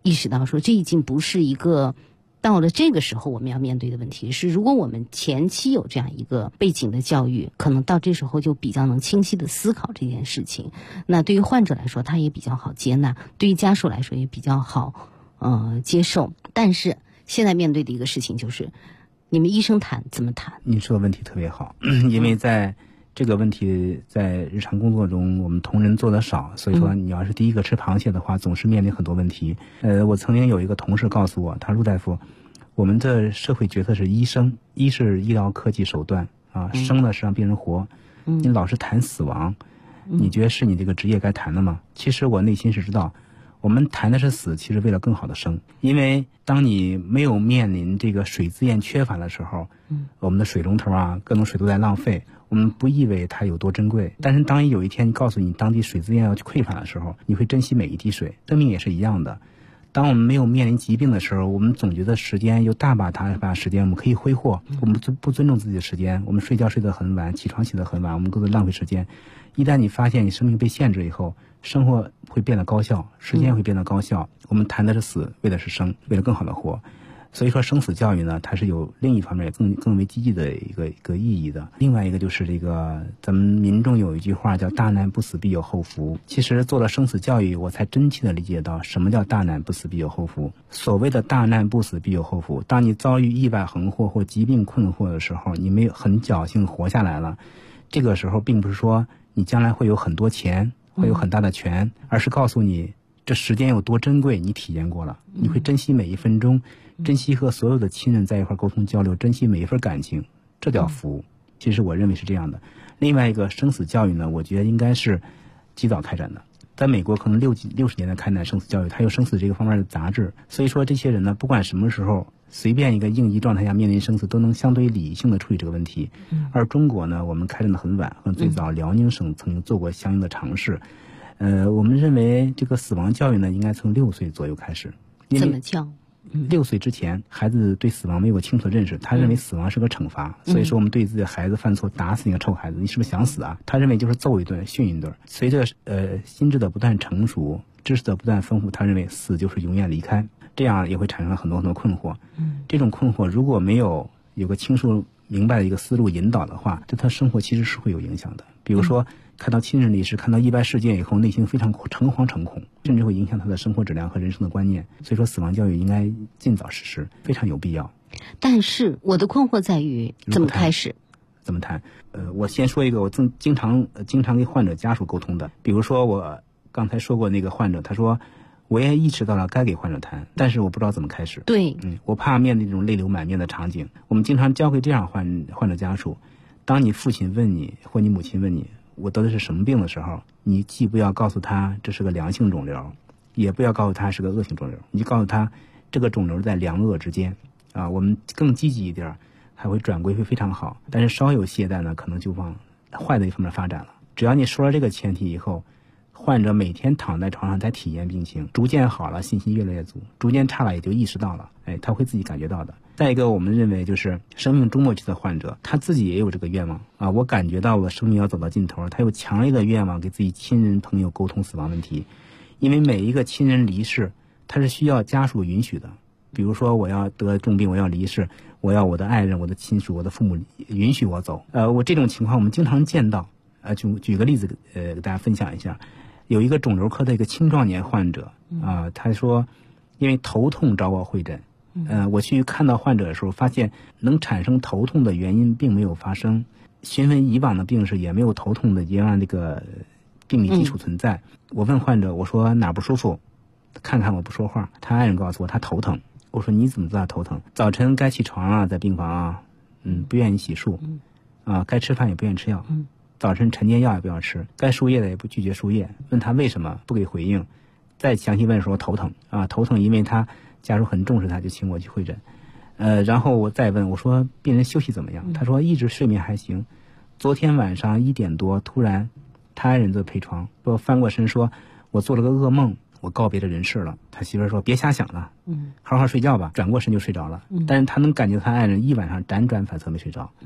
意识到说，这已经不是一个到了这个时候我们要面对的问题，是如果我们前期有这样一个背景的教育，可能到这时候就比较能清晰的思考这件事情。那对于患者来说，他也比较好接纳；对于家属来说，也比较好接受。但是现在面对的一个事情就是，你们医生谈怎么谈？ 你说的问题特别好，因为在这个问题在日常工作中我们同仁做的少，所以说你要是第一个吃螃蟹的话，总是面临很多问题。我曾经有一个同事告诉我，他说陆大夫，我们的社会角色是医生，医是医疗科技手段啊，生呢是让病人活，你老是谈死亡，你觉得是你这个职业该谈的吗？其实我内心是知道，我们谈的是死，其实为了更好的生。因为当你没有面临这个水资源缺乏的时候，我们的水龙头啊，各种水都在浪费，我们不以为它有多珍贵。但是当有一天告诉你当地水资源要匮乏的时候，你会珍惜每一滴水。生命也是一样的，当我们没有面临疾病的时候，我们总觉得时间有大把时间我们可以挥霍，我们不尊重自己的时间，我们睡觉睡得很晚，起床起得很晚，我们都在浪费时间。一旦你发现你生命被限制以后，生活会变得高效，时间会变得高效。我们谈的是死，为的是生，为了更好的活。所以说生死教育呢，它是有另一方面更为积极的一个意义的。另外一个就是这个咱们民众有一句话叫大难不死必有后福。其实做了生死教育，我才真切的理解到什么叫大难不死必有后福。所谓的大难不死必有后福，当你遭遇意外横祸或疾病困惑的时候，你没有很侥幸活下来了，这个时候并不是说你将来会有很多钱，会有很大的权，而是告诉你这时间有多珍贵，你体验过了，你会珍惜每一分钟，珍惜和所有的亲人在一块沟通交流，珍惜每一份感情，这叫福。其实我认为是这样的。另外一个生死教育呢，我觉得应该是及早开展的。在美国可能60年代开展生死教育，它有生死这个方面的杂志，所以说这些人呢，不管什么时候随便一个应急状态下面临生死，都能相对理性的处理这个问题。而中国呢，我们开展的很晚，和最早辽宁省曾经做过相应的尝试。我们认为这个死亡教育呢，应该从6岁左右开始。 怎么教 ？6岁之前，孩子对死亡没有清楚的认识，他认为死亡是个惩罚，所以说我们对自己的孩子犯错，打死你个臭孩子，你是不是想死啊？他认为就是揍一顿，训一顿。随着心智的不断成熟，知识的不断丰富，他认为死就是永远离开，这样也会产生很多困惑。这种困惑如果没有个清楚明白的一个思路引导的话，对他生活其实是会有影响的。比如说看到亲人离世，看到意外事件以后，内心非常诚惶诚恐，甚至会影响他的生活质量和人生的观念。所以说死亡教育应该尽早实施，非常有必要。 但是我的困惑在于怎么开始， 怎么谈？我先说一个我经常跟患者家属沟通的。比如说我刚才说过那个患者，他说我也意识到了该给患者谈，但是我不知道怎么开始。 对， 我怕面对这种泪流满面的场景。我们经常教给这样患者家属，当你父亲问你或你母亲问你我得的是什么病的时候，你既不要告诉他这是个良性肿瘤，也不要告诉他是个恶性肿瘤，你就告诉他这个肿瘤在良恶之间啊。我们更积极一点，还会转归会非常好。但是稍有懈怠呢，可能就往坏的一方面发展了。只要你说了这个前提以后，患者每天躺在床上在体验病情，逐渐好了，信心越来越足；逐渐差了，也就意识到了，他会自己感觉到的。再一个，我们认为就是生命终末期的患者，他自己也有这个愿望啊。我感觉到我生命要走到尽头，他有强烈的愿望给自己亲人朋友沟通死亡问题，因为每一个亲人离世，他是需要家属允许的。比如说我要得重病，我要离世，我要我的爱人、我的亲属、我的父母允许我走。我这种情况我们经常见到。举个例子给大家分享一下。有一个肿瘤科的一个青壮年患者他说因为头痛找我会诊。我去看到患者的时候，发现能产生头痛的原因并没有发生，询问以往的病史也没有头痛的这样这个病理基础存在。我问患者，我说哪不舒服，看看我不说话，他爱人告诉我他头疼。我说你怎么知道头疼？早晨该起床啊，在病房啊，不愿意洗漱，该吃饭也不愿意吃药，早晨晨间药也不要吃，该输液的也不拒绝输液。问他为什么不给回应，再详细问说头疼头疼，因为他家属很重视他，就请我去会诊。然后我再问，我说病人休息怎么样？他说一直睡眠还行，昨天晚上1点多突然他爱人就陪床，说翻过身说我做了个噩梦，我告别了人世了。他媳妇说别瞎想了，好好睡觉吧。转过身就睡着了，但是他能感觉他爱人一晚上辗转反侧没睡着。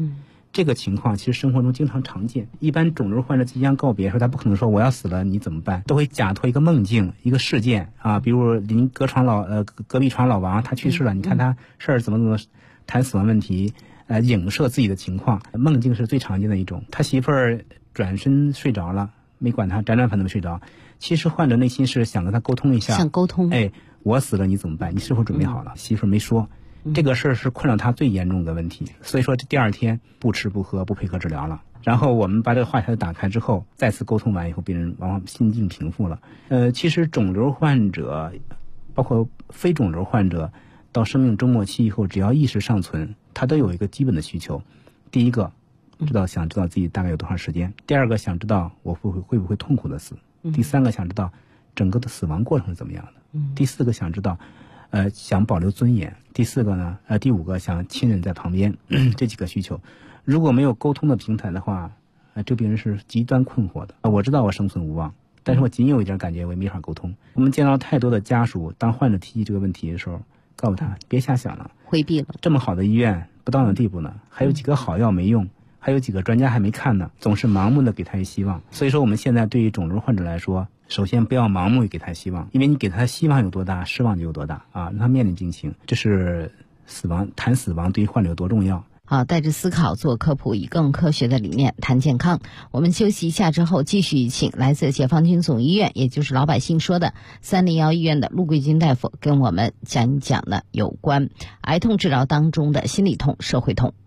这个情况其实生活中经常常见。一般肿瘤患者即将告别的时候，他不可能说我要死了，你怎么办？都会假托一个梦境、一个事件啊，比如隔壁床老王他去世了，你看他事儿怎么谈死亡问题，影射自己的情况。梦境是最常见的一种。他媳妇儿转身睡着了，没管他，辗转反侧没睡着。其实患者内心是想跟他沟通一下， 想沟通。 我死了你怎么办？你是否准备好了？媳妇儿没说。这个事儿是困扰他最严重的问题，所以说这第二天不吃不喝不配合治疗了。然后我们把这个话题打开之后，再次沟通完以后，病人往往心境平复了。其实肿瘤患者，包括非肿瘤患者，到生命终末期以后，只要意识尚存，他都有一个基本的需求。第一个，想知道自己大概有多长时间；第二个，想知道我会不会痛苦的死；第三个，想知道整个的死亡过程是怎么样的；第四个，想知道。想保留尊严。第五个想亲人在旁边，这几个需求，如果没有沟通的平台的话，这病人是极端困惑的。我知道我生存无望，但是我仅有一点感觉我也没法沟通。我们见到太多的家属，当患者提起这个问题的时候，告诉他别瞎想了， 回避了。这么好的医院不到那地步呢，还有几个好药没用，还有几个专家还没看呢，总是盲目的给他一希望。所以说我们现在对于肿瘤患者来说，首先不要盲目给他希望，因为你给他希望有多大，失望就有多大啊！让他面临病情，这是谈死亡对于患者有多重要。 好，带着思考做科普，以更科学的理念谈健康。我们休息一下之后，继续请来自解放军总医院，也就是老百姓说的301医院的陆桂军大夫跟我们讲一讲呢有关癌痛治疗当中的心理痛、社会痛。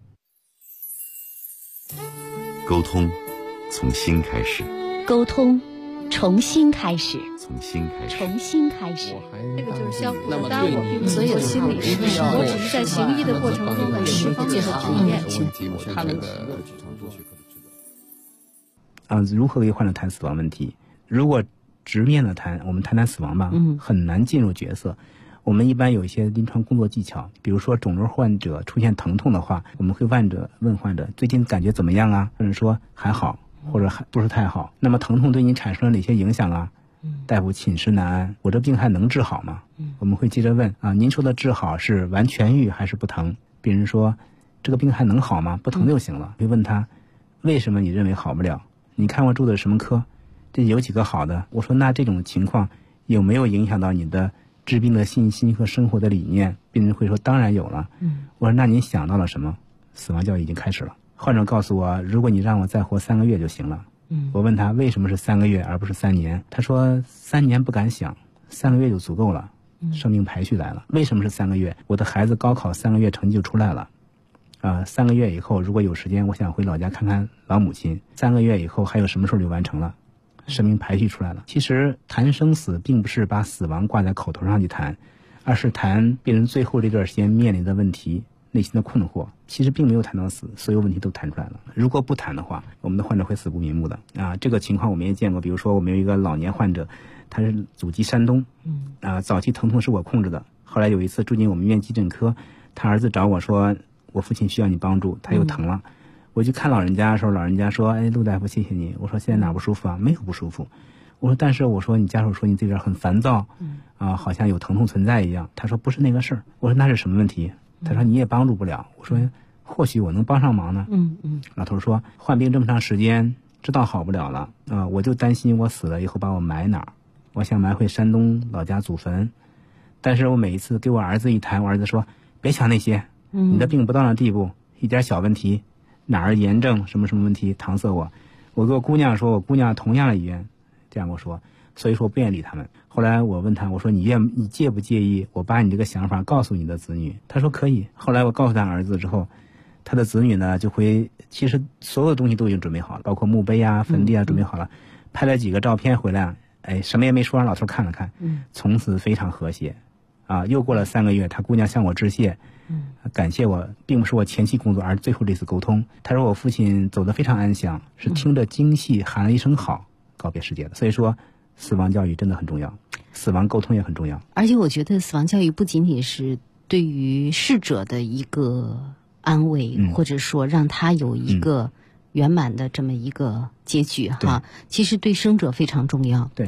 沟通从心开始， 沟通重新开始， 从心开始。 这个就是相互的，当然我并不是心理师，我只是在行医的过程中的十方面的体验。 如何给患者谈死亡问题？如果直面的谈，我们谈死亡吧，很难进入角色。我们一般有一些临床工作技巧，比如说肿瘤患者出现疼痛的话，我们会问患者最近感觉怎么样啊？或者说还好，或者还不是太好。那么疼痛对你产生了哪些影响啊？大夫寝食难安，我这病还能治好吗？我们会接着问您说的治好是完痊愈还是不疼？病人说这个病还能好吗？不疼就行了。会问他为什么你认为好不了？你看我住的什么科？这有几个好的？我说那这种情况有没有影响到你的治病的信心和生活的理念？病人会说当然有了。我说那您想到了什么？死亡教育已经开始了。患者告诉我，如果你让我再活3个月就行了。我问他为什么是3个月而不是3年？他说3年不敢想，3个月就足够了，生命排序来了。为什么是3个月？我的孩子高考3个月成绩就出来了，3个月以后如果有时间，我想回老家看看老母亲。3个月以后还有什么事就完成了，生命排序出来了。其实谈生死并不是把死亡挂在口头上去谈，而是谈病人最后这段时间面临的问题，内心的困惑。其实并没有谈到死，所有问题都谈出来了。如果不谈的话，我们的患者会死不瞑目的这个情况我们也见过。比如说我们有一个老年患者，他是祖籍山东，早期疼痛是我控制的，后来有一次住进我们医院急诊科，他儿子找我说我父亲需要你帮助，他又疼了。我去看老人家的时候，老人家说陆大夫谢谢你。我说现在哪不舒服啊？没有不舒服。我说但是我说你家属说你这边很烦躁好像有疼痛存在一样。他说不是那个事儿。我说那是什么问题？他说你也帮助不了。我说或许我能帮上忙呢。老头说患病这么长时间，知道好不了了我就担心我死了以后把我埋哪儿。我想埋回山东老家祖坟，但是我每一次给我儿子一谈，我儿子说别想那些，你的病不到那地步，一点小问题，哪儿炎症什么什么问题，搪塞我。我跟我姑娘说，我姑娘同样的医院这样跟我说，所以说不愿意理他们。后来我问他，我说你介不介意我把你这个想法告诉你的子女？他说可以。后来我告诉他儿子之后，他的子女呢就会，其实所有的东西都已经准备好了，包括墓碑坟地准备好了，拍了几个照片回来，什么也没说，让老头看了看，从此非常和谐又过了3个月，他姑娘向我致谢，感谢我，并不是我前期工作，而是最后这次沟通。他说我父亲走得非常安详，是听着京戏喊了一声好告别世界的。所以说死亡教育真的很重要，死亡沟通也很重要。 而且我觉得死亡教育不仅仅是对于逝者的一个安慰，或者说让他有一个圆满的这么一个结局其实对生者非常重要。 对，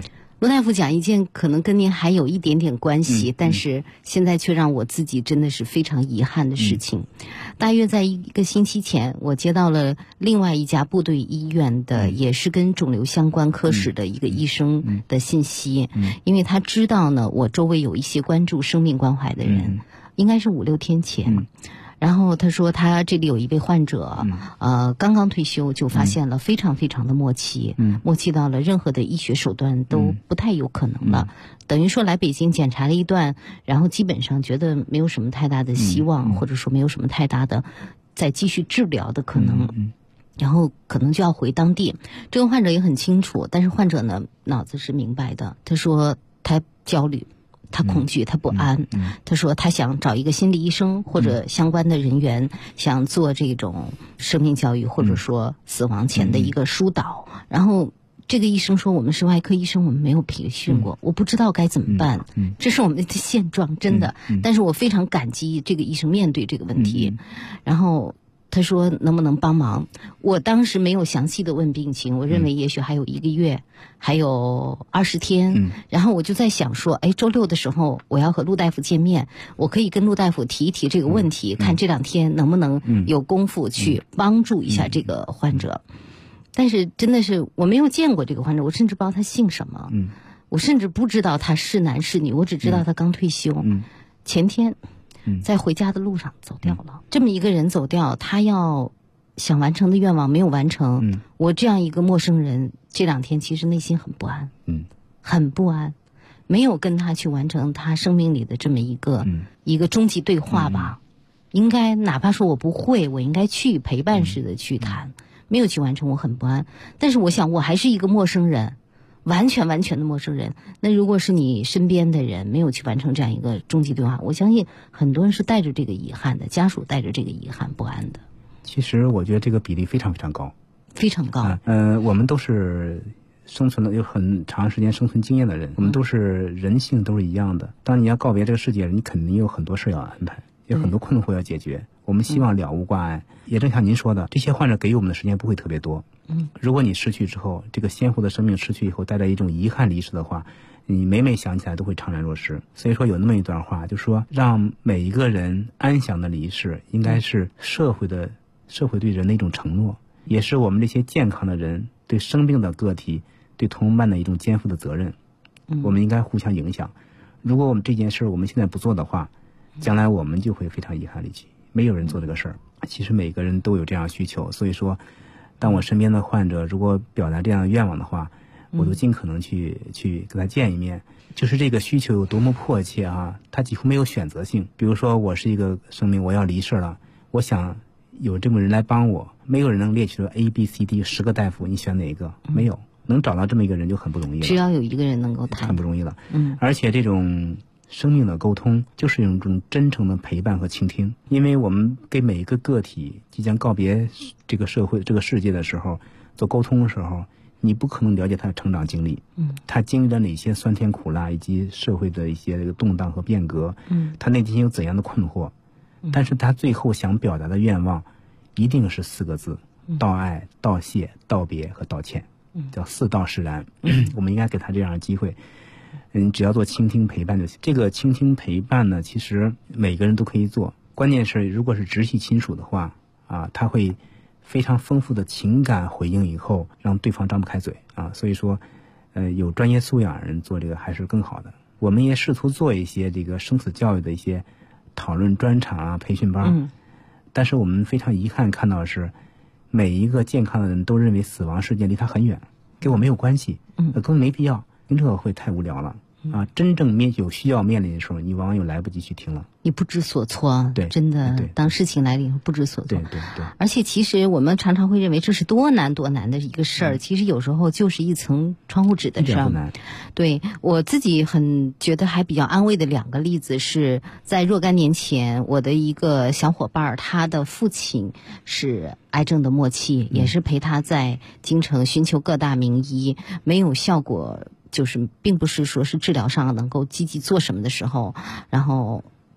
罗大夫讲一件可能跟您还有一点点关系，但是现在却让我自己真的是非常遗憾的事情。大约在1个星期前，我接到了另外一家部队医院的也是跟肿瘤相关科室的一个医生的信息，因为他知道呢我周围有一些关注生命关怀的人，应该是5、6天前。然后他说他这里有一位患者，刚刚退休就发现了非常非常的末期，末期到了任何的医学手段都不太有可能了，等于说来北京检查了一段，然后基本上觉得没有什么太大的希望，或者说没有什么太大的再继续治疗的可能，然后可能就要回当地。这个患者也很清楚，但是患者呢脑子是明白的，他说他焦虑，他恐惧，他不安，他说他想找一个心理医生或者相关的人员，想做这种生命教育或者说死亡前的一个疏导。然后这个医生说我们是外科医生，我们没有培训过，我不知道该怎么办，这是我们的现状，真的。但是我非常感激这个医生面对这个问题。然后他说能不能帮忙，我当时没有详细的问病情，我认为也许还有1个月，还有20天，然后我就在想说，周6的时候我要和陆大夫见面，我可以跟陆大夫提一提这个问题，看这2天能不能有功夫去帮助一下这个患者。但是真的是我没有见过这个患者，我甚至不知道他姓什么，我甚至不知道他是男是女，我只知道他刚退休，前天在回家的路上走掉了。这么一个人走掉，他要想完成的愿望没有完成，我这样一个陌生人这2天其实内心很不安，很不安，没有跟他去完成他生命里的这么一个终极对话吧。应该哪怕说我不会，我应该去陪伴式的去谈，没有去完成，我很不安。但是我想我还是一个陌生人，完全的陌生人。那如果是你身边的人没有去完成这样一个终极对话，我相信很多人是带着这个遗憾的，家属带着这个遗憾不安的。 其实我觉得这个比例非常非常高， 非常高。 我们都是生存了有很长时间生存经验的人，我们都是人性都是一样的。当你要告别这个世界，你肯定有很多事要安排，有很多困惑要解决。我们希望了无挂碍，也正像您说的，这些患者给予我们的时间不会特别多。如果你失去之后，这个鲜活的生命失去以后，带来一种遗憾离世的话，你每每想起来都会怅然若失。所以说有那么一段话，就说让每一个人安详的离世，应该是社会对人的一种承诺，也是我们这些健康的人对生病的个体对同伴的一种肩负的责任。我们应该互相影响。如果我们这件事我们现在不做的话，将来我们就会非常遗憾离去。没有人做这个事儿，其实每个人都有这样需求。所以说当我身边的患者如果表达这样的愿望的话，我都尽可能去跟他见一面。就是这个需求有多么迫切啊，他几乎没有选择性。比如说我是一个生命，我要离世了，我想有这么人来帮我，没有人能列举出 A、B、C、D 10个大夫，你选哪一个？没有，能找到这么一个人就很不容易了。 只要有一个人能够谈， 很不容易了。而且这种生命的沟通就是一种真诚的陪伴和倾听。因为我们给每一个个体即将告别这个社会这个世界的时候做沟通的时候，你不可能了解他的成长经历，他经历了哪些酸甜苦辣，以及社会的一些这个动荡和变革，他内心有怎样的困惑，但是他最后想表达的愿望一定是4个字：道爱、道谢、道别和道歉，叫4道释然。我们应该给他这样的机会。只要做倾听陪伴就行。这个倾听陪伴呢，其实每个人都可以做，关键是如果是直系亲属的话他会非常丰富的情感回应以后，让对方张不开嘴所以说有专业素养人做这个还是更好的。我们也试图做一些这个生死教育的一些讨论专场培训班，但是我们非常遗憾看到的是，每一个健康的人都认为死亡事件离他很远，跟我没有关系，根本没必要，听这个会太无聊了真正有需要面临的时候，你往往又来不及去听了， 你不知所措。对，真的，当事情来临不知所措。 对。 而且其实我们常常会认为这是多难的一个事儿，其实有时候就是一层窗户纸的事儿。对，我自己很觉得还比较安慰的2个例子是在若干年前，我的一个小伙伴，他的父亲是癌症的末期，也是陪他在京城寻求各大名医，没有效果，就是并不是说是治疗上能够积极做什么的时候，然后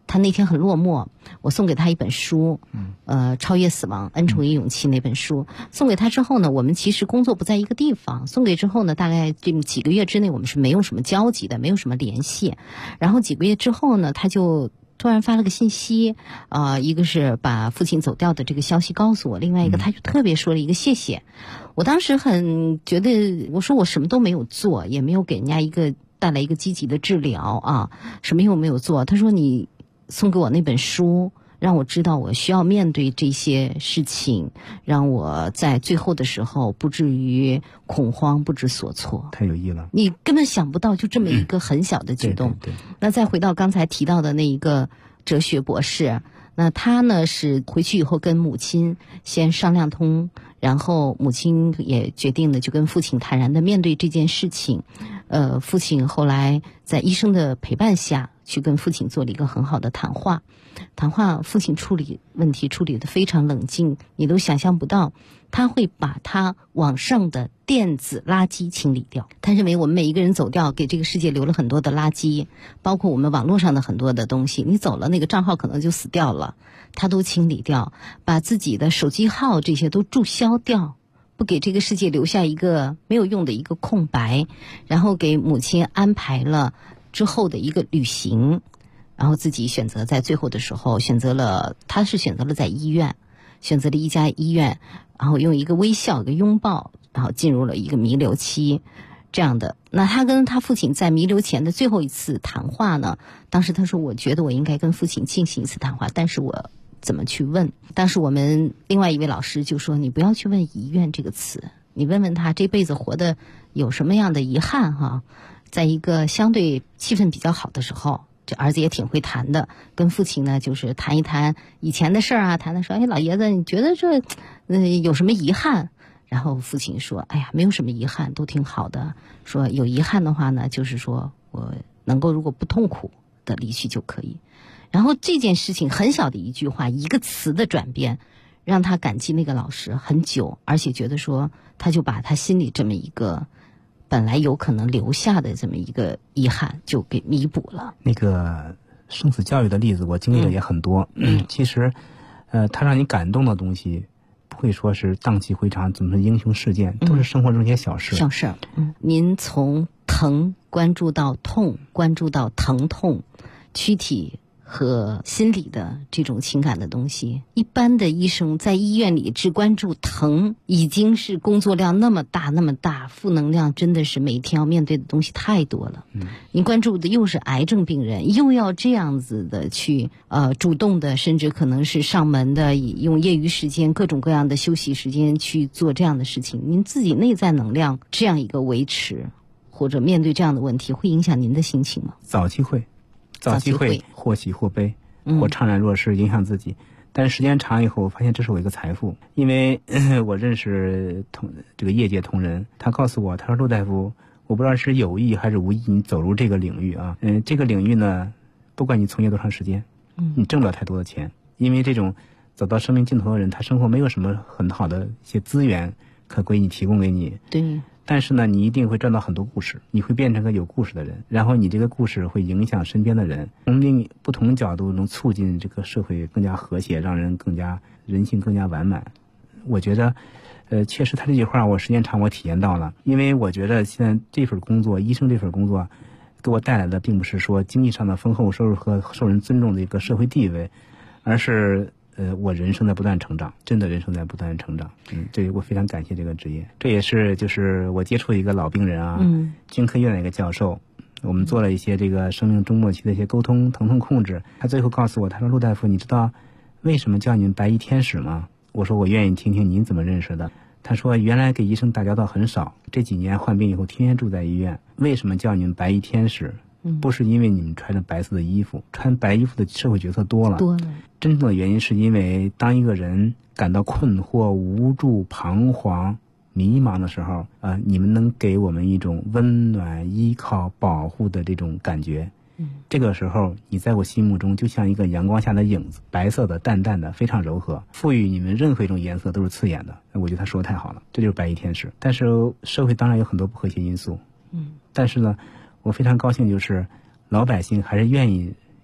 他那天很落寞，我送给他一本书，超越死亡，恩宠与勇气那本书。送给他之后呢，我们其实工作不在一个地方。送给之后呢，大概这几个月之内，我们是没有什么交集的，没有什么联系。然后几个月之后呢，他就突然发了个信息，一个是把父亲走掉的这个消息告诉我，另外一个他就特别说了一个谢谢。我当时很觉得，我说我什么都没有做，也没有给人家带来一个积极的治疗啊，什么也没有做。他说你送给我那本书，让我知道我需要面对这些事情，让我在最后的时候不至于恐慌不知所措。 太有意了， 你根本想不到就这么一个很小的举动。 对。 那再回到刚才提到的那一个哲学博士，那他呢是回去以后跟母亲先商量通，然后母亲也决定了就跟父亲坦然的面对这件事情。父亲后来在医生的陪伴下去跟父亲做了一个很好的谈话，父亲处理问题处理得非常冷静，你都想象不到他会把他网上的电子垃圾清理掉。他认为我们每一个人走掉给这个世界留了很多的垃圾，包括我们网络上的很多的东西，你走了那个账号可能就死掉了，他都清理掉，把自己的手机号这些都注销掉，不给这个世界留下一个没有用的一个空白。然后给母亲安排了之后的一个旅行，然后自己选择在最后的时候他是选择了在医院，选择了一家医院，然后用一个微笑一个拥抱，然后进入了一个弥留期这样的。那他跟他父亲在弥留前的最后一次谈话呢，当时他说我觉得我应该跟父亲进行一次谈话，但是我怎么去问？当时我们另外一位老师就说你不要去问遗愿这个词，你问问他这辈子活得有什么样的遗憾哈。在一个相对气氛比较好的时候，这儿子也挺会谈的，跟父亲呢就是谈一谈以前的事儿啊，谈的说哎老爷子你觉得这有什么遗憾？然后父亲说哎呀没有什么遗憾，都挺好的，说有遗憾的话呢就是说我能够如果不痛苦的离去就可以。然后这件事情很小的一句话一个词的转变，让他感激那个老师很久，而且觉得说他就把他心里这么一个本来有可能留下的这么一个遗憾就给弥补了。 那个生死教育的例子我经历的也很多，其实他让你感动的东西不会说是荡气回肠怎么是英雄事件，都是生活中一些小事。 小事。您从疼关注到痛，关注到疼痛躯体和心理的这种情感的东西，一般的医生在医院里只关注疼，已经是工作量那么大，负能量真的是每天要面对的东西太多了。您关注的又是癌症病人，又要这样子的去主动的，甚至可能是上门的，用业余时间各种各样的休息时间去做这样的事情，您自己内在能量这样一个维持或者面对这样的问题，会影响您的心情吗？ 早期会或喜或悲，或怅然若失，影响自己。但是时间长以后，我发现这是我一个财富，因为我认识这个业界同仁，他告诉我，他说陆大夫，我不知道是有意还是无意，你走入这个领域啊，这个领域呢，不管你从业多长时间，你挣不了太多的钱，因为这种走到生命尽头的人，他生活没有什么很好的一些资源可归你提供给你。 对。 但是呢，你一定会赚到很多故事，你会变成个有故事的人，然后你这个故事会影响身边的人，从不同角度能促进这个社会更加和谐，让人人性更加完满。我觉得确实他这句话我时间长我体验到了，因为我觉得现在这份工作，医生这份工作给我带来的并不是说经济上的丰厚收入和受人尊重的一个社会地位，而是我人生在不断成长，真的人生在不断成长。这我非常感谢这个职业。这也是就是我接触一个老病人啊，精科院的一个教授，我们做了一些这个生命中末期的一些沟通疼痛控制。他最后告诉我，他说陆大夫，你知道为什么叫你们白衣天使吗？我说我愿意听听您怎么认识的。他说原来给医生打交道很少，这几年患病以后天天住在医院。为什么叫你们白衣天使？不是因为你们穿着白色的衣服，穿白衣服的社会角色多了。真正的原因是因为当一个人感到困惑、无助、彷徨、迷茫的时候，你们能给我们一种温暖、依靠、保护的这种感觉。这个时候你在我心目中就像一个阳光下的影子，白色的、淡淡的，非常柔和，赋予你们任何一种颜色都是刺眼的。我觉得他说的太好了，这就是白衣天使。但是社会当然有很多不和谐因素，但是呢我非常高兴，就是老百姓还是愿意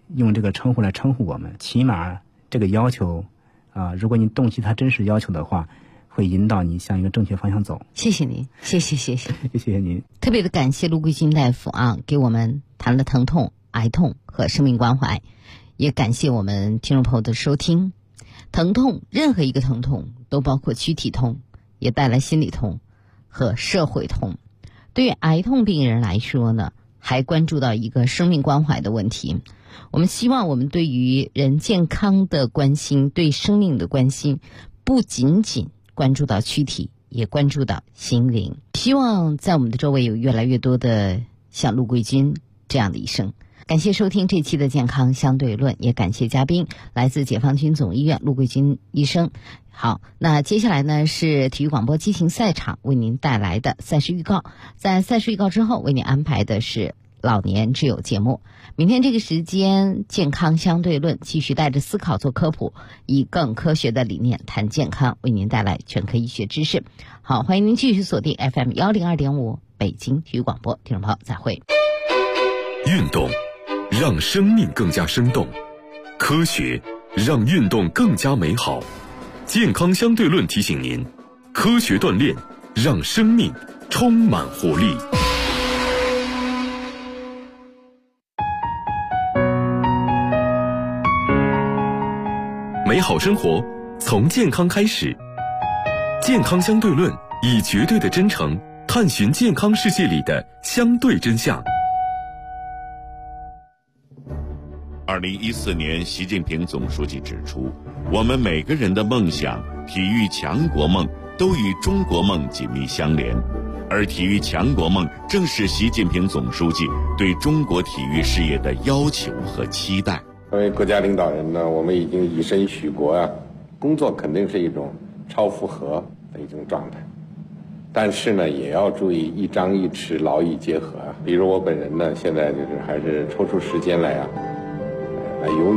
用这个称呼来称呼我们，起码这个要求如果你洞悉他真实要求的话，会引导你向一个正确方向走。 谢谢您，谢谢谢谢您。 特别的感谢陆桂金大夫给我们谈了疼痛、癌痛和生命关怀，也感谢我们听众朋友的收听。疼痛，任何一个疼痛都包括躯体痛，也带来心理痛和社会痛。对于癌痛病人来说呢，还关注到一个生命关怀的问题。我们希望我们对于人健康的关心，对生命的关心，不仅仅关注到躯体，也关注到心灵。希望在我们的周围有越来越多的像陆桂金这样的医生。感谢收听这期的健康相对论，也感谢嘉宾来自解放军总医院陆桂金医生。好，那接下来呢是体育广播激情赛场为您带来的赛事预告。在赛事预告之后，为您安排的是老年之友节目。明天这个时间，健康相对论继续带着思考做科普，以更科学的理念谈健康，为您带来全科医学知识。好，欢迎您继续锁定 FM 102.5北京体育广播，听众朋友再会。 运动让生命更加生动，科学让运动更加美好。健康相对论提醒您，科学锻炼让生命充满活力。美好生活从健康开始，健康相对论以绝对的真诚探寻健康世界里的相对真相。 2014年，习近平总书记指出，我们每个人的梦想、体育强国梦都与中国梦紧密相连，而体育强国梦正是习近平总书记对中国体育事业的要求和期待。 作为国家领导人呢，我们已经以身许国工作肯定是一种超负荷的一种状态，但是呢，也要注意一张一弛，劳逸结合比如我本人呢，现在就是还是抽出时间来游泳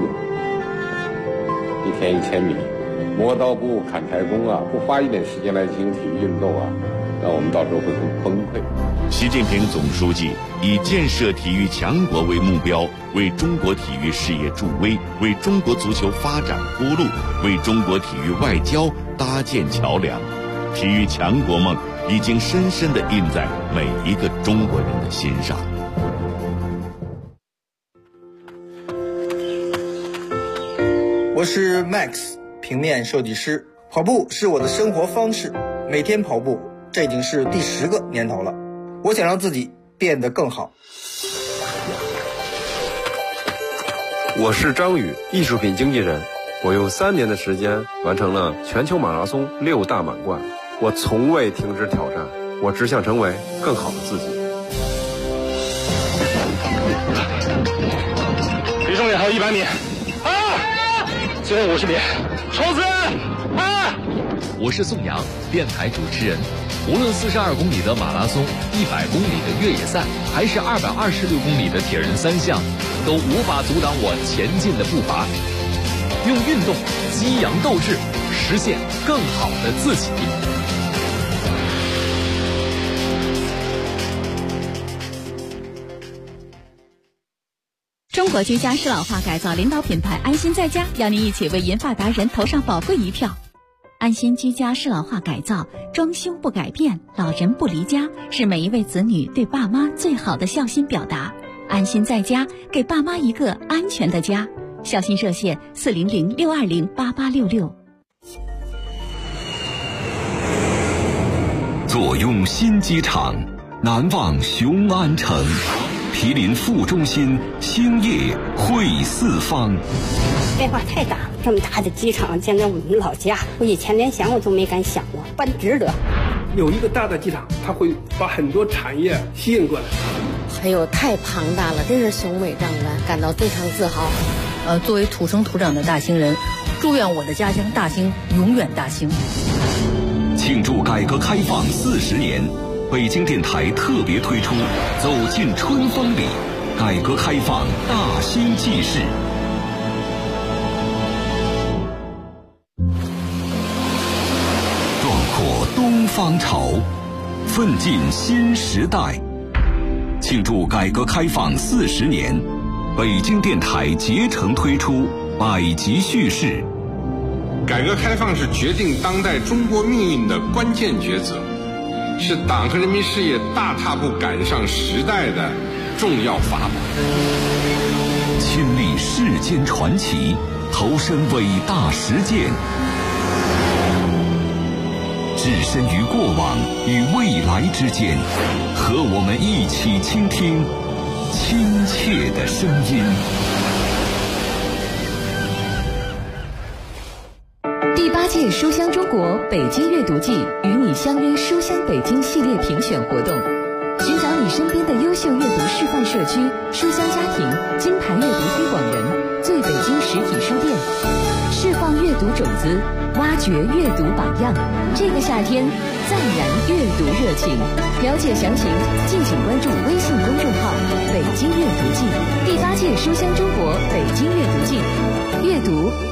，1天1000米，磨刀不误砍柴工不花一点时间来进行体育运动那我们到时候会很崩溃。 习近平总书记以建设体育强国为目标，为中国体育事业助威，为中国足球发展铺路，为中国体育外交搭建桥梁。体育强国梦已经深深地印在每一个中国人的心上。 我是 Max， 平面设计师。跑步是我的生活方式，每天跑步，这已经是第10个年头了。我想让自己变得更好。 我是张宇，艺术品经纪人。我用3年的时间完成了全球马拉松6大满贯。我从未停止挑战，我只想成为更好的自己。 离终点还有100米。最后50米，冲刺！ 我是宋阳，电台主持人。无论42公里的马拉松、100公里的越野赛，还是226公里的铁人3项，都无法阻挡我前进的步伐。用运动激扬斗志，实现更好的自己。 中国居家适老化改造领导品牌安心在家，邀您一起为银发达人投上宝贵一票。安心居家适老化改造，装修不改变，老人不离家，是每一位子女对爸妈最好的孝心表达。安心在家，给爸妈一个安全的家。孝心热线400-620-8866。 坐拥新机场，难忘雄安城。毗邻副中心，兴业汇四方。 变化太大了，这么大的机场建在我们老家，我以前连想我都没敢想过，办值得。 有一个大的机场，它会把很多产业吸引过来。 哎呦，太庞大了，真是雄伟壮观，感到非常自豪。 作为土生土长的大兴人，祝愿我的家乡大兴永远大兴。 庆祝改革开放40年。北京电台特别推出《走进春风里》，改革开放大兴纪事。壮阔东方潮，奋进新时代。庆祝改革开放40年， 北京电台竭诚推出百集叙事。 改革开放是决定当代中国命运的关键抉择，是党和人民事业大踏步赶上时代的重要法宝。 亲历世间传奇，投身伟大实践，置身于过往与未来之间，和我们一起倾听亲切的声音。 第8届书香中国北京阅读季与你相约书香北京系列评选活动，寻找你身边的优秀阅读示范社区、书香家庭、金牌阅读推广人、最北京实体书店，释放阅读种子，挖掘阅读榜样。这个夏天，再燃阅读热情。了解详情，敬请关注微信公众号“北京阅读季”。第8届书香中国北京阅读季，阅读